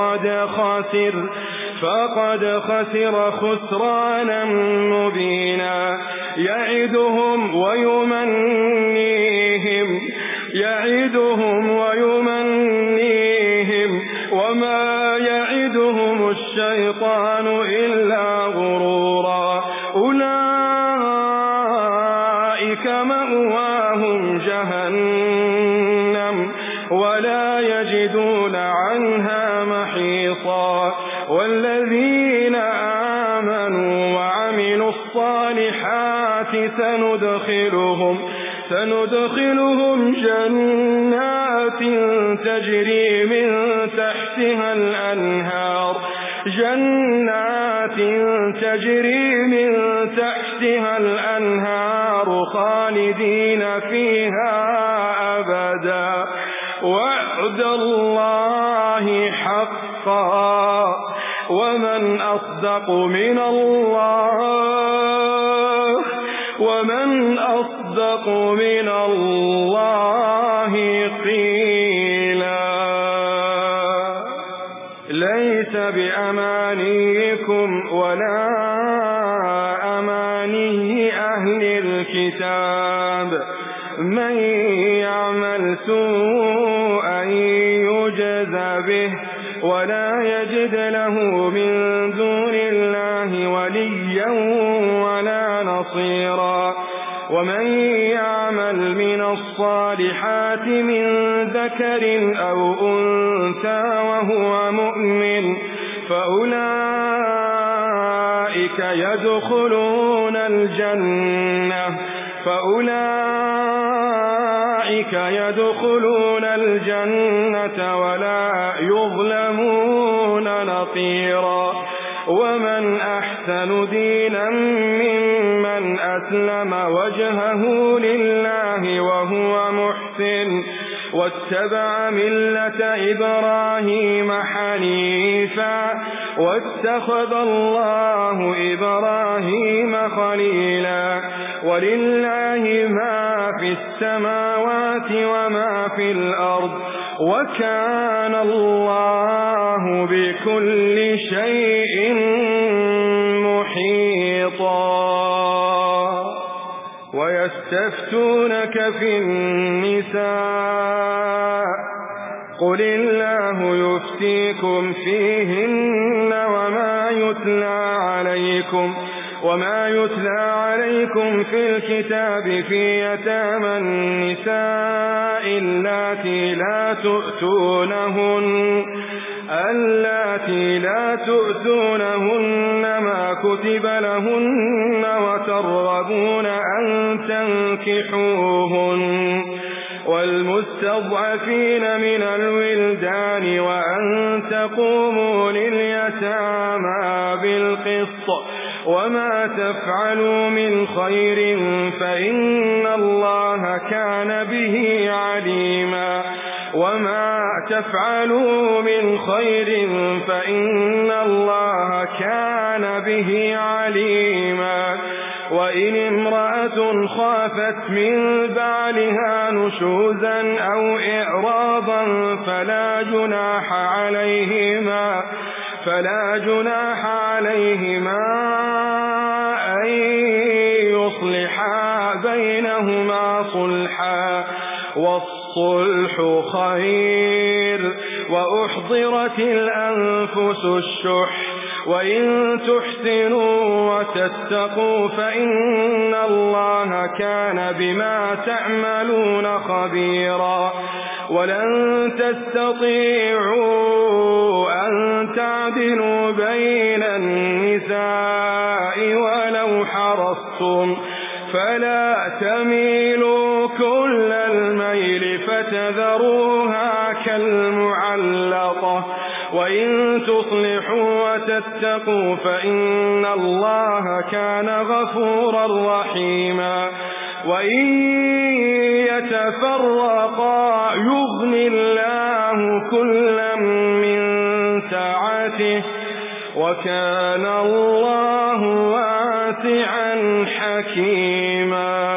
فقد خسر خسرانا مبينا يعدهم ويمنيهم وما يعدهم الشيطان إلا غرورا أولئك مأواهم جهنم ولا يجدون عنها محيصا والذين آمنوا وعملوا الصالحات سندخلهم جنات تجري من تحتها الأنهار خالدين فيها أبدا وعد الله حقا ومن أصدق من الله قيلا ليس بأمانيكم ولا أماني أهل الكتاب من يعمل سوءا يجز به ولا يجد له من دون الله وليا ولا نصيرا ومن يعمل من الصالحات من ذكر أو أنثى وهو مؤمن فأولئك يدخلون الجنة ولا يظلمون نقيرا ومن أحسن دينا ممن أسلم وجهه لله وهو محسن واتبع ملة إبراهيم حنيفا واتخذ الله إبراهيم خليلا ولله ما في السماوات وما في الأرض وكان الله بكل شيء محيطا ويستفتونك في النساء قل الله يفتيكم فيهن وما يتلى عليكم في الكتاب في يتامى النساء اللاتي لا تؤتونهن ما كتب لهن وترغبون أن تنكحوهن والمستضعفين من الولدان وأن تقوموا لليتامى بالقسط وما تفعلوا من خير فإن الله كان به عليما وإن امرأة خافت من بعلها نشوزا أو إعراضا فلا جناح عليهما أن يصلحا بينهما صلحا والصلح خير وأحضرت الأنفس الشح وإن تحسنوا وتتقوا فإن الله كان بما تعملون خبيرا ولن تستطيعوا أن تعدلوا بين النساء ولو حرصتم فلا تميلوا كل الميل فتذروها كالمعلقة وإن تصلحوا وتتقوا فإن الله كان غفورا رحيما وإن يتفرقا يغني الله كلا من سعته وكان الله واسعا حكيما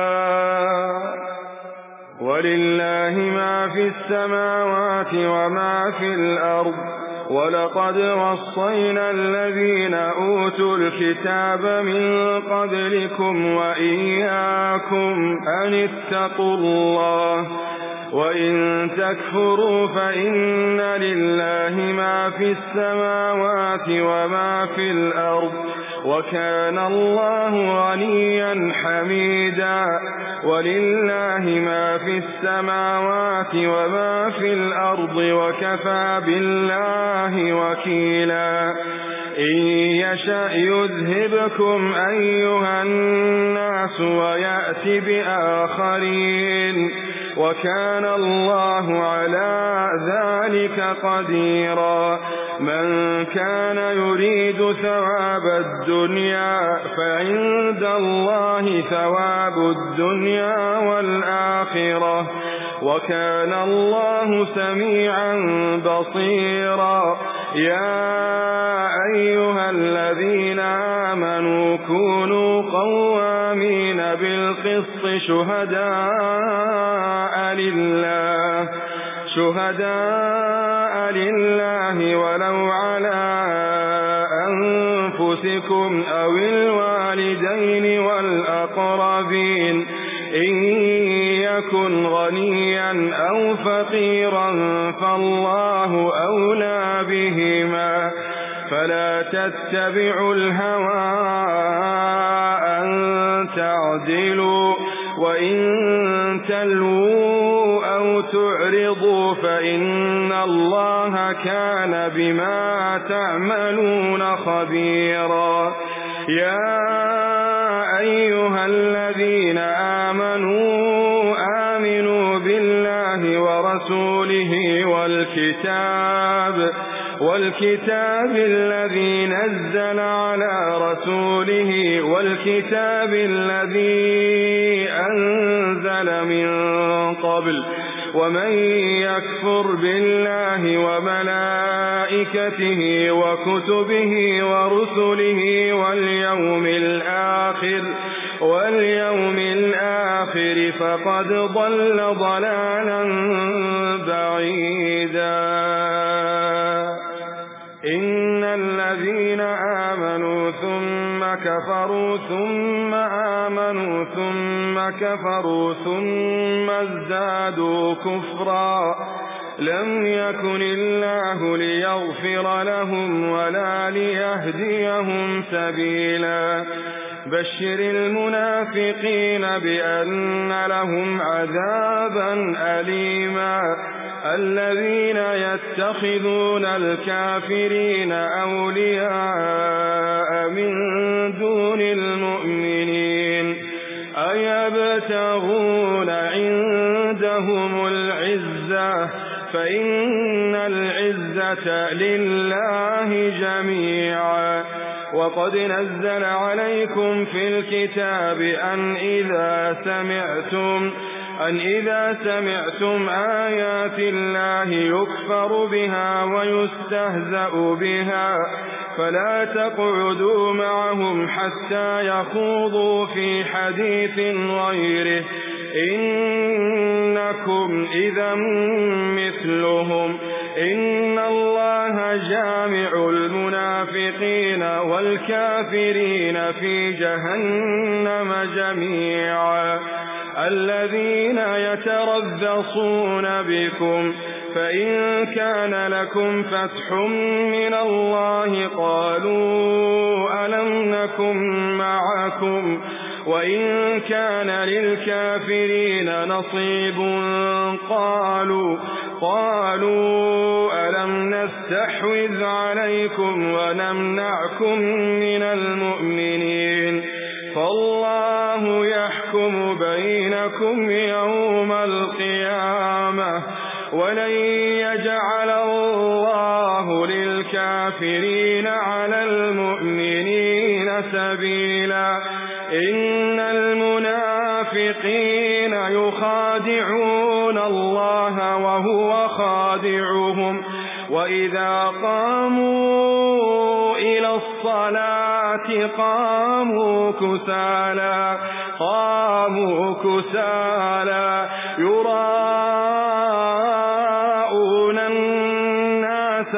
ولله ما في السماوات وما في الأرض ولقد وصينا الذين أوتوا الكتاب من قبلكم وإياكم أن اتقوا الله وإن تكفروا فإن لله ما في السماوات وما في الأرض وكان الله غنيا حميدا ولله ما في السماوات وما في الأرض وكفى بالله وكيلا إن يشأ يذهبكم أيها الناس ويأتي بآخرين وكان الله على ذلك قديرا من كان يريد ثواب الدنيا فعند الله ثواب الدنيا والآخرة وكان الله سميعا بصيرا يا أيها الذين آمنوا كونوا قوامين بالقسط شهداء لله ولو على أنفسكم أو الوالدين والأقربين إن يكن غنيا أو فقيرا فالله أولى بهما فلا تتبعوا الهوى أن تعدلوا وإن تلووا أو تعرضوا فإن الله كان بما تعملون خبيرا يا أيها الذين آمنوا بالله ورسوله والكتاب الذي نزل على رسوله والكتاب الذي أنزل من قبل ومن يكفر بالله وملائكته وكتبه ورسله واليوم الآخر فقد ضل ضلالا بعيدا إن الذين آمنوا ثم كفروا ثم آمنوا ثم كفروا ثم ازدادوا كفرا لم يكن الله ليغفر لهم ولا ليهديهم سبيلا بشر المنافقين بأن لهم عذابا أليما الذين يتخذون الكافرين أولياء من دون المؤمنين أيبتغون عندهم العزة فإن العزة لله جميعا وقد نزل عليكم في الكتاب أن إذا سمعتم آيات الله يكفر بها ويستهزأ بها فلا تقعدوا معهم حتى يخوضوا في حديث غيره إنكم إذا مثلهم إن الله جامع المنافقين والكافرين في جهنم جميعا الذين يتربصون بكم فإن كان لكم فتح من الله قالوا ألم نكن معكم وإن كان للكافرين نصيب قالوا ألم نستحوذ عليكم ونمنعكم من المؤمنين فالله يحكم بينكم يوم القيامة ولن يجعل الله للكافرين على المؤمنين سبيلا إن المنافقين يخادعون الله وهو خادعهم وإذا قاموا إلى الصلاة قاموا كسالى يراءون الناس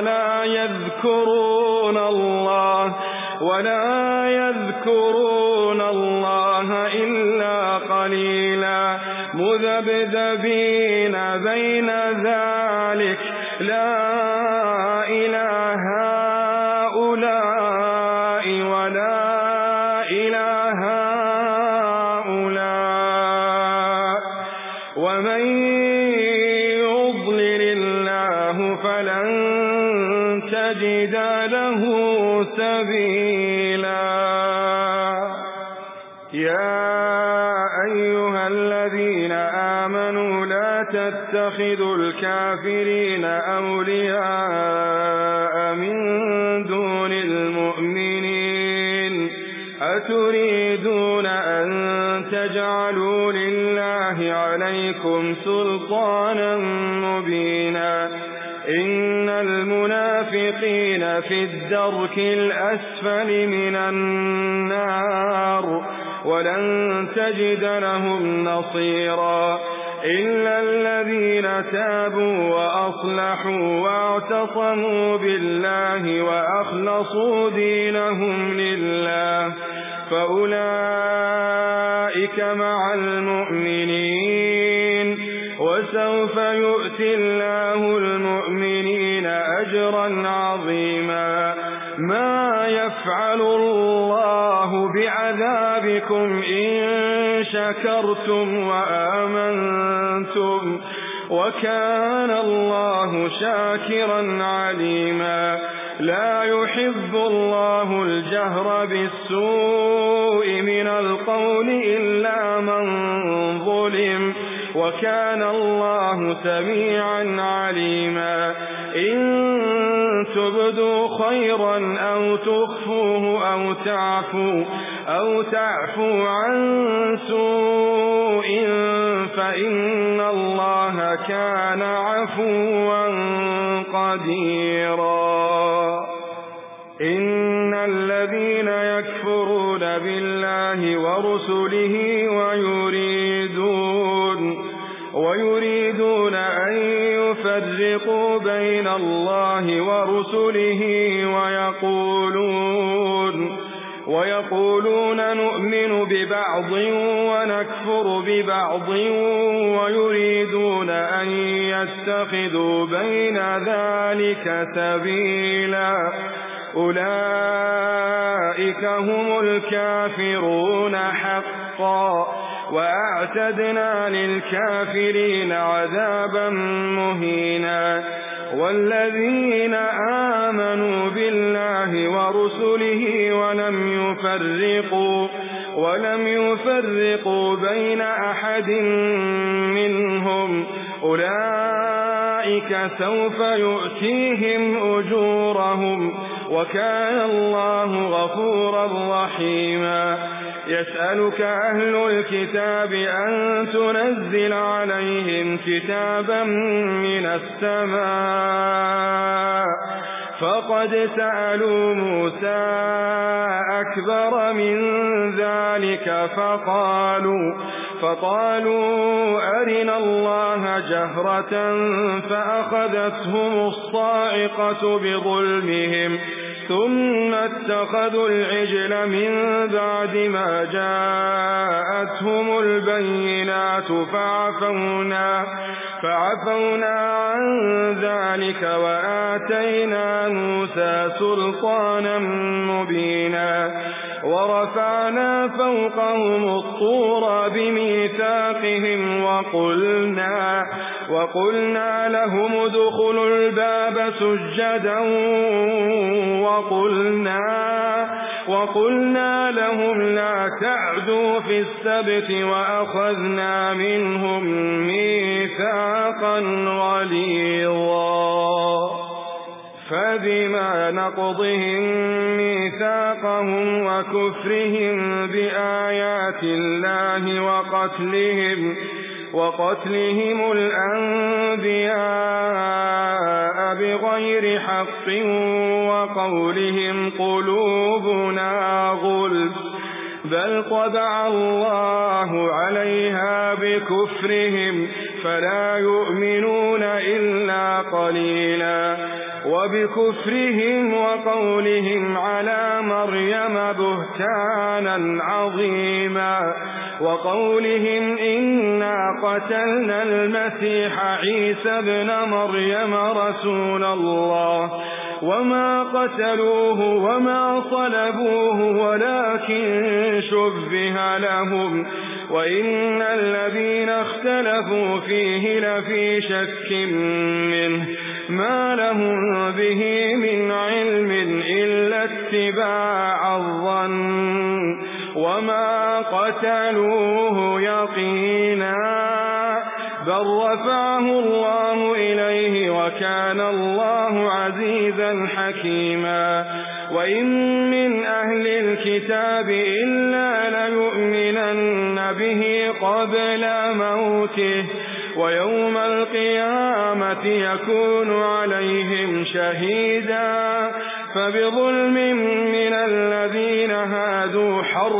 ولا يذكرون الله إلا قليلا مذبذبين بين ذلك لا إله هؤلاء ولا إله هؤلاء ومن يضلل الله فلن تجد له سبيلا. يا أيها الذين آمنوا لا تتخذوا الكافرين أولياء من دون المؤمنين أتريدون أن تجعلوا لله عليكم سلطانا مبينا إن المنافقين في الدرك الأسفل من النار ولن تجد لهم نصيرا إلا الذين تابوا وأصلحوا واعتصموا بالله وأخلصوا دينهم لله فأولئك مع المؤمنين وسوف يؤتي الله المؤمنين أجرا عظيما. ما يفعل الله بعذابكم إن شكرتم وآمنتم وكان الله شاكرا عليما. لا يحب الله الجهر بالسوء من القول إلا من ظلم وكان الله سميعا عليما. إن تبدوا خيرا أو تخفوه أو تعفوا عن سوء فإن الله كان عفوا قديرا. إن الذين يكفرون بالله ورسله ويريدون أن يفرقوا بين الله ورسله ويقولون نؤمن ببعض ونكفر ببعض ويريدون أن يتخذوا بين ذلك سبيلا أولئك هم الكافرون حقا وأعتدنا للكافرين عذابا مهينا. والذين آمنوا بالله ورسله ولم يفرقوا بين أحد منهم أولئك سوف يؤتيهم أجورهم وكان الله غفورا رحيما. يسألك أهل الكتاب أن تنزل عليهم كتابا من السماء فقد سألوا موسى أكبر من ذلك فقالوا أرنا الله جهرة فأخذتهم الصاعقة بظلمهم ثم اتخذوا العجل من بعد ما جاءتهم البينات فعفونا عن ذلك وآتينا موسى سلطانا مبينا. ورفعنا فوقهم الطور بميثاقهم وقلنا لهم ادخلوا الباب سجدا وقلنا لهم لا تعدوا في السبت وأخذنا منهم ميثاقا غليظا. فبما نقضهم ميثاقهم وكفرهم بآيات الله وقتلهم الأنبياء بغير حق وقولهم قلوبنا غلف بل طبع الله عليها بكفرهم فلا يؤمنون إلا قليلا وبكفرهم وقولهم على مريم بهتانا عظيما وقولهم إنا قتلنا المسيح عيسى ابن مريم رسول الله وما قتلوه وما صلبوه ولكن شبه لهم وإن الذين اختلفوا فيه لفي شك منه ما لهم به من علم إلا اتباع الظن وما قتلوه يقينا بل رفعه الله إليه وكان الله عزيزا حكيما وإن من أهل الكتاب إلا ليؤمنن به قبل موته ويوم القيامة يكون عليهم شهيدا فبظلم من الذين هادوا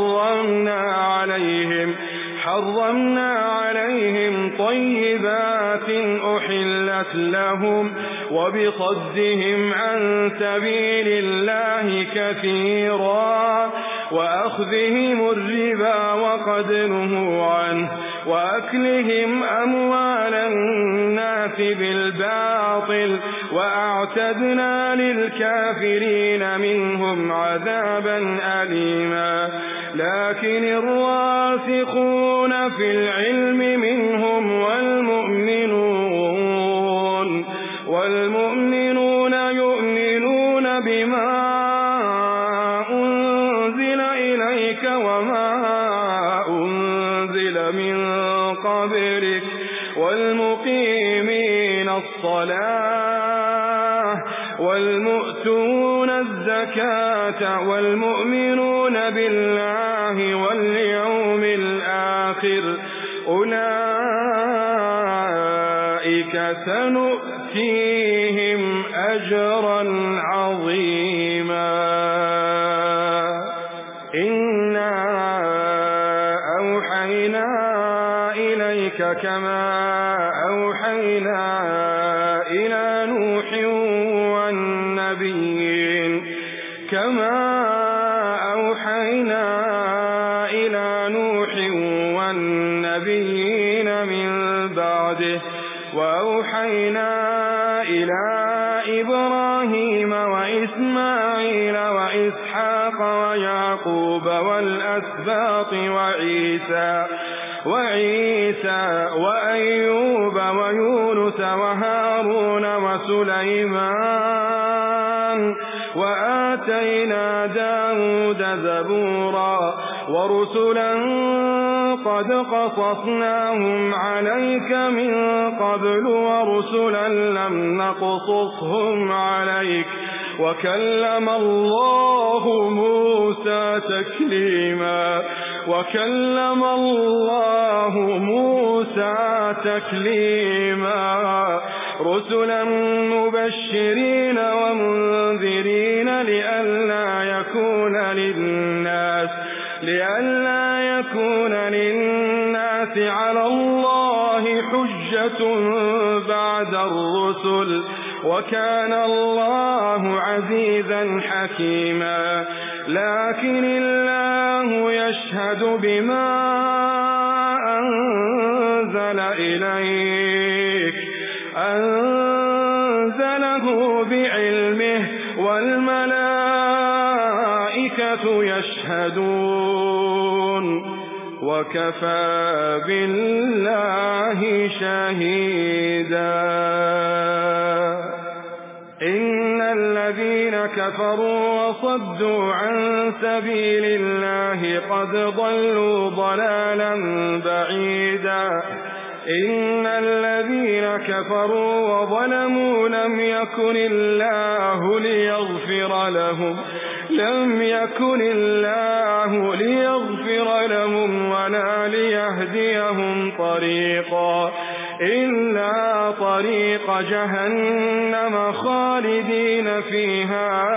حرمنا عليهم طيبات أحلت لهم وبصدهم عن سبيل الله كثيرا وأخذهم الربا وقد نهوا عنه وأكلهم أموال الناس بالباطل وأعتدنا للكافرين منهم عذابا أليما لكن الراسخون في العلم منهم والمؤمنون يؤمنون بما أنزل إليك وما أنزل من قبلك والمقيمين الصلاة والمؤتون الزكاة والمؤمنون بالله واليوم الآخر أولئك سنؤتيهم أجرا عظيما إنا أوحينا إليك كما أوحينا إلى نوح والنبيين من بعده وأوحينا إلى إبراهيم وإسماعيل وإسحاق ويعقوب والأسباط وعيسى وأيوب ويونس وهارون وسليمان وآتينا داود زبورا ورسلا قد قصصناهم عليك من قبل ورسلا لم نقصصهم عليك وكلم الله موسى تكليما رسلا مبشرين ومنذرين لئلا يكون للناس على الله حجة بعد الرسل وكان الله عزيزا حكيما لكن الله يشهد بما أنزل إليك أنزله بعلمه والملائكة يشهدون وكفى بالله شهيدا إن الذين كفروا وصدوا عن سبيل الله قد ضلوا ضلالا بعيدا إن الذين كفروا وظلموا لم يكن الله ليغفر لهم ولا ليهديهم طريقا إلا طريق جهنم خالدين فيها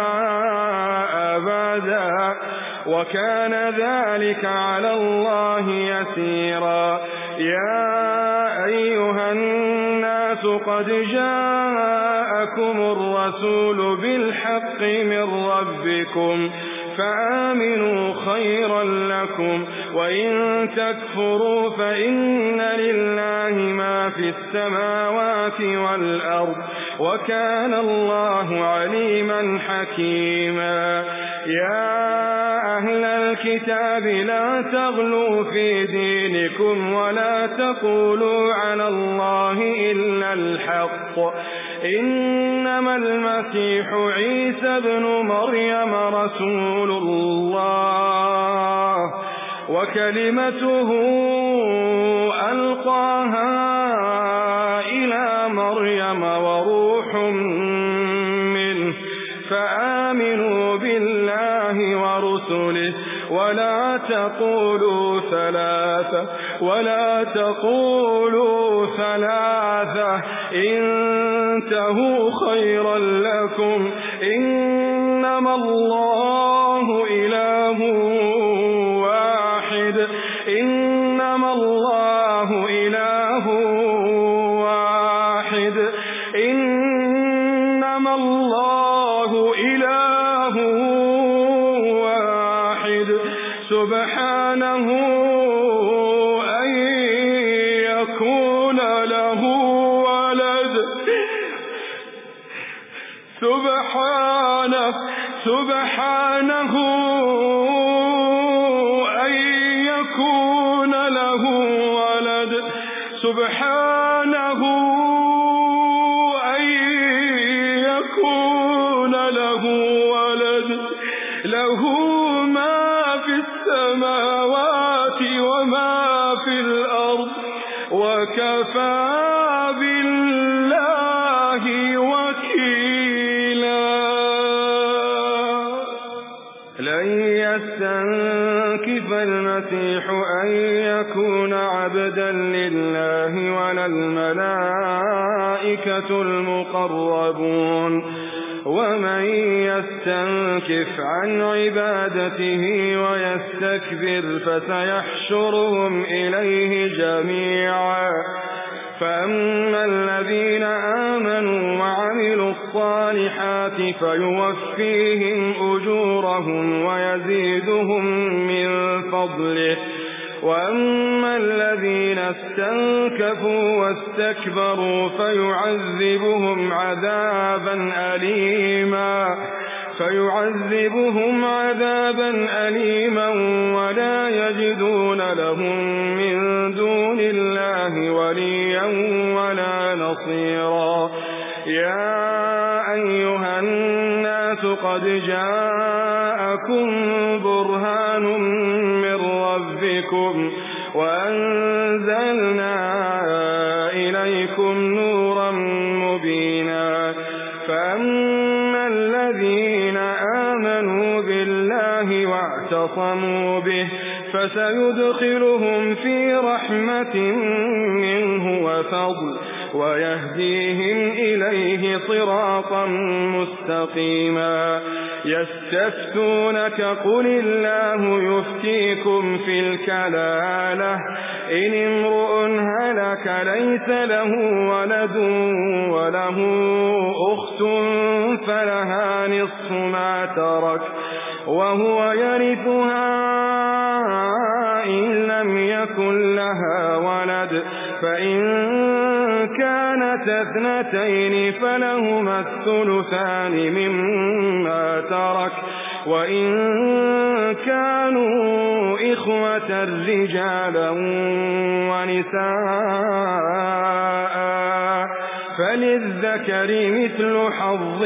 أبدا وكان ذلك على الله يسيرا. يا أيها الناس قد جاءكم الرسول بالحق من ربكم فآمنوا خيرا لكم وإن تكفروا فإن لله ما في السماوات والأرض وكان الله عليما حكيما. يا أهل الكتاب لا تغلوا في دينكم ولا تقولوا على الله إلا الحق إنما المسيح عيسى ابن مريم رسول الله وكلمته ألقاها إلى مريم وروح منه فآمنوا بالله ورسله ولا تقولوا ثلاثة انتهوا خيرا لكم إنما الله إله واحد سبحانه أن يكون له ولد سبحانه أن يكون له ولد سبحانه أن يكون له ولد له ما في السماوات وما في الأرض وكفى بالله وكيلا. لن يستنكف المسيح أن يكون عبدا لله ولا الملائكة المقربون ومن يستنكف عن عبادته ويستكبر فسيحشرهم إليه جميعا. فأما الذين آمنوا وعملوا الصالحات فيوفيهم أجورهم ويزيدهم من فضله وأما الذين استنكفوا واستكبروا فيعذبهم عذابا أليما ولا يجدون لهم من دون الله وليا ولا نصيرا. يا أيها الناس قد جاءكم برهان من ربكم وأنزلنا إليكم نورا مبينا. فأما الذين آمنوا بالله واعتصموا به فسيدخلهم في رحمة منه وفضل ويهديهم إليه صراطا مستقيما. يستفتونك قل الله يفتيكم في الكلالة إن امرؤ هلك ليس له ولد وله أخت فلها نصف ما ترك وهو يرثها إن لم يكن لها ولد فإن كانت اثنتين فلهما الثلثان مما ترك وإن كانوا إخوة رجالا ونساء فللذكر مثل حظ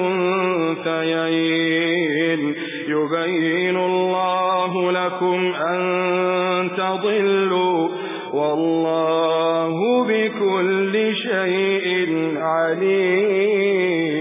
الأنثيين. يبين الله لكم أن تضلوا والله بكل شيء عليم.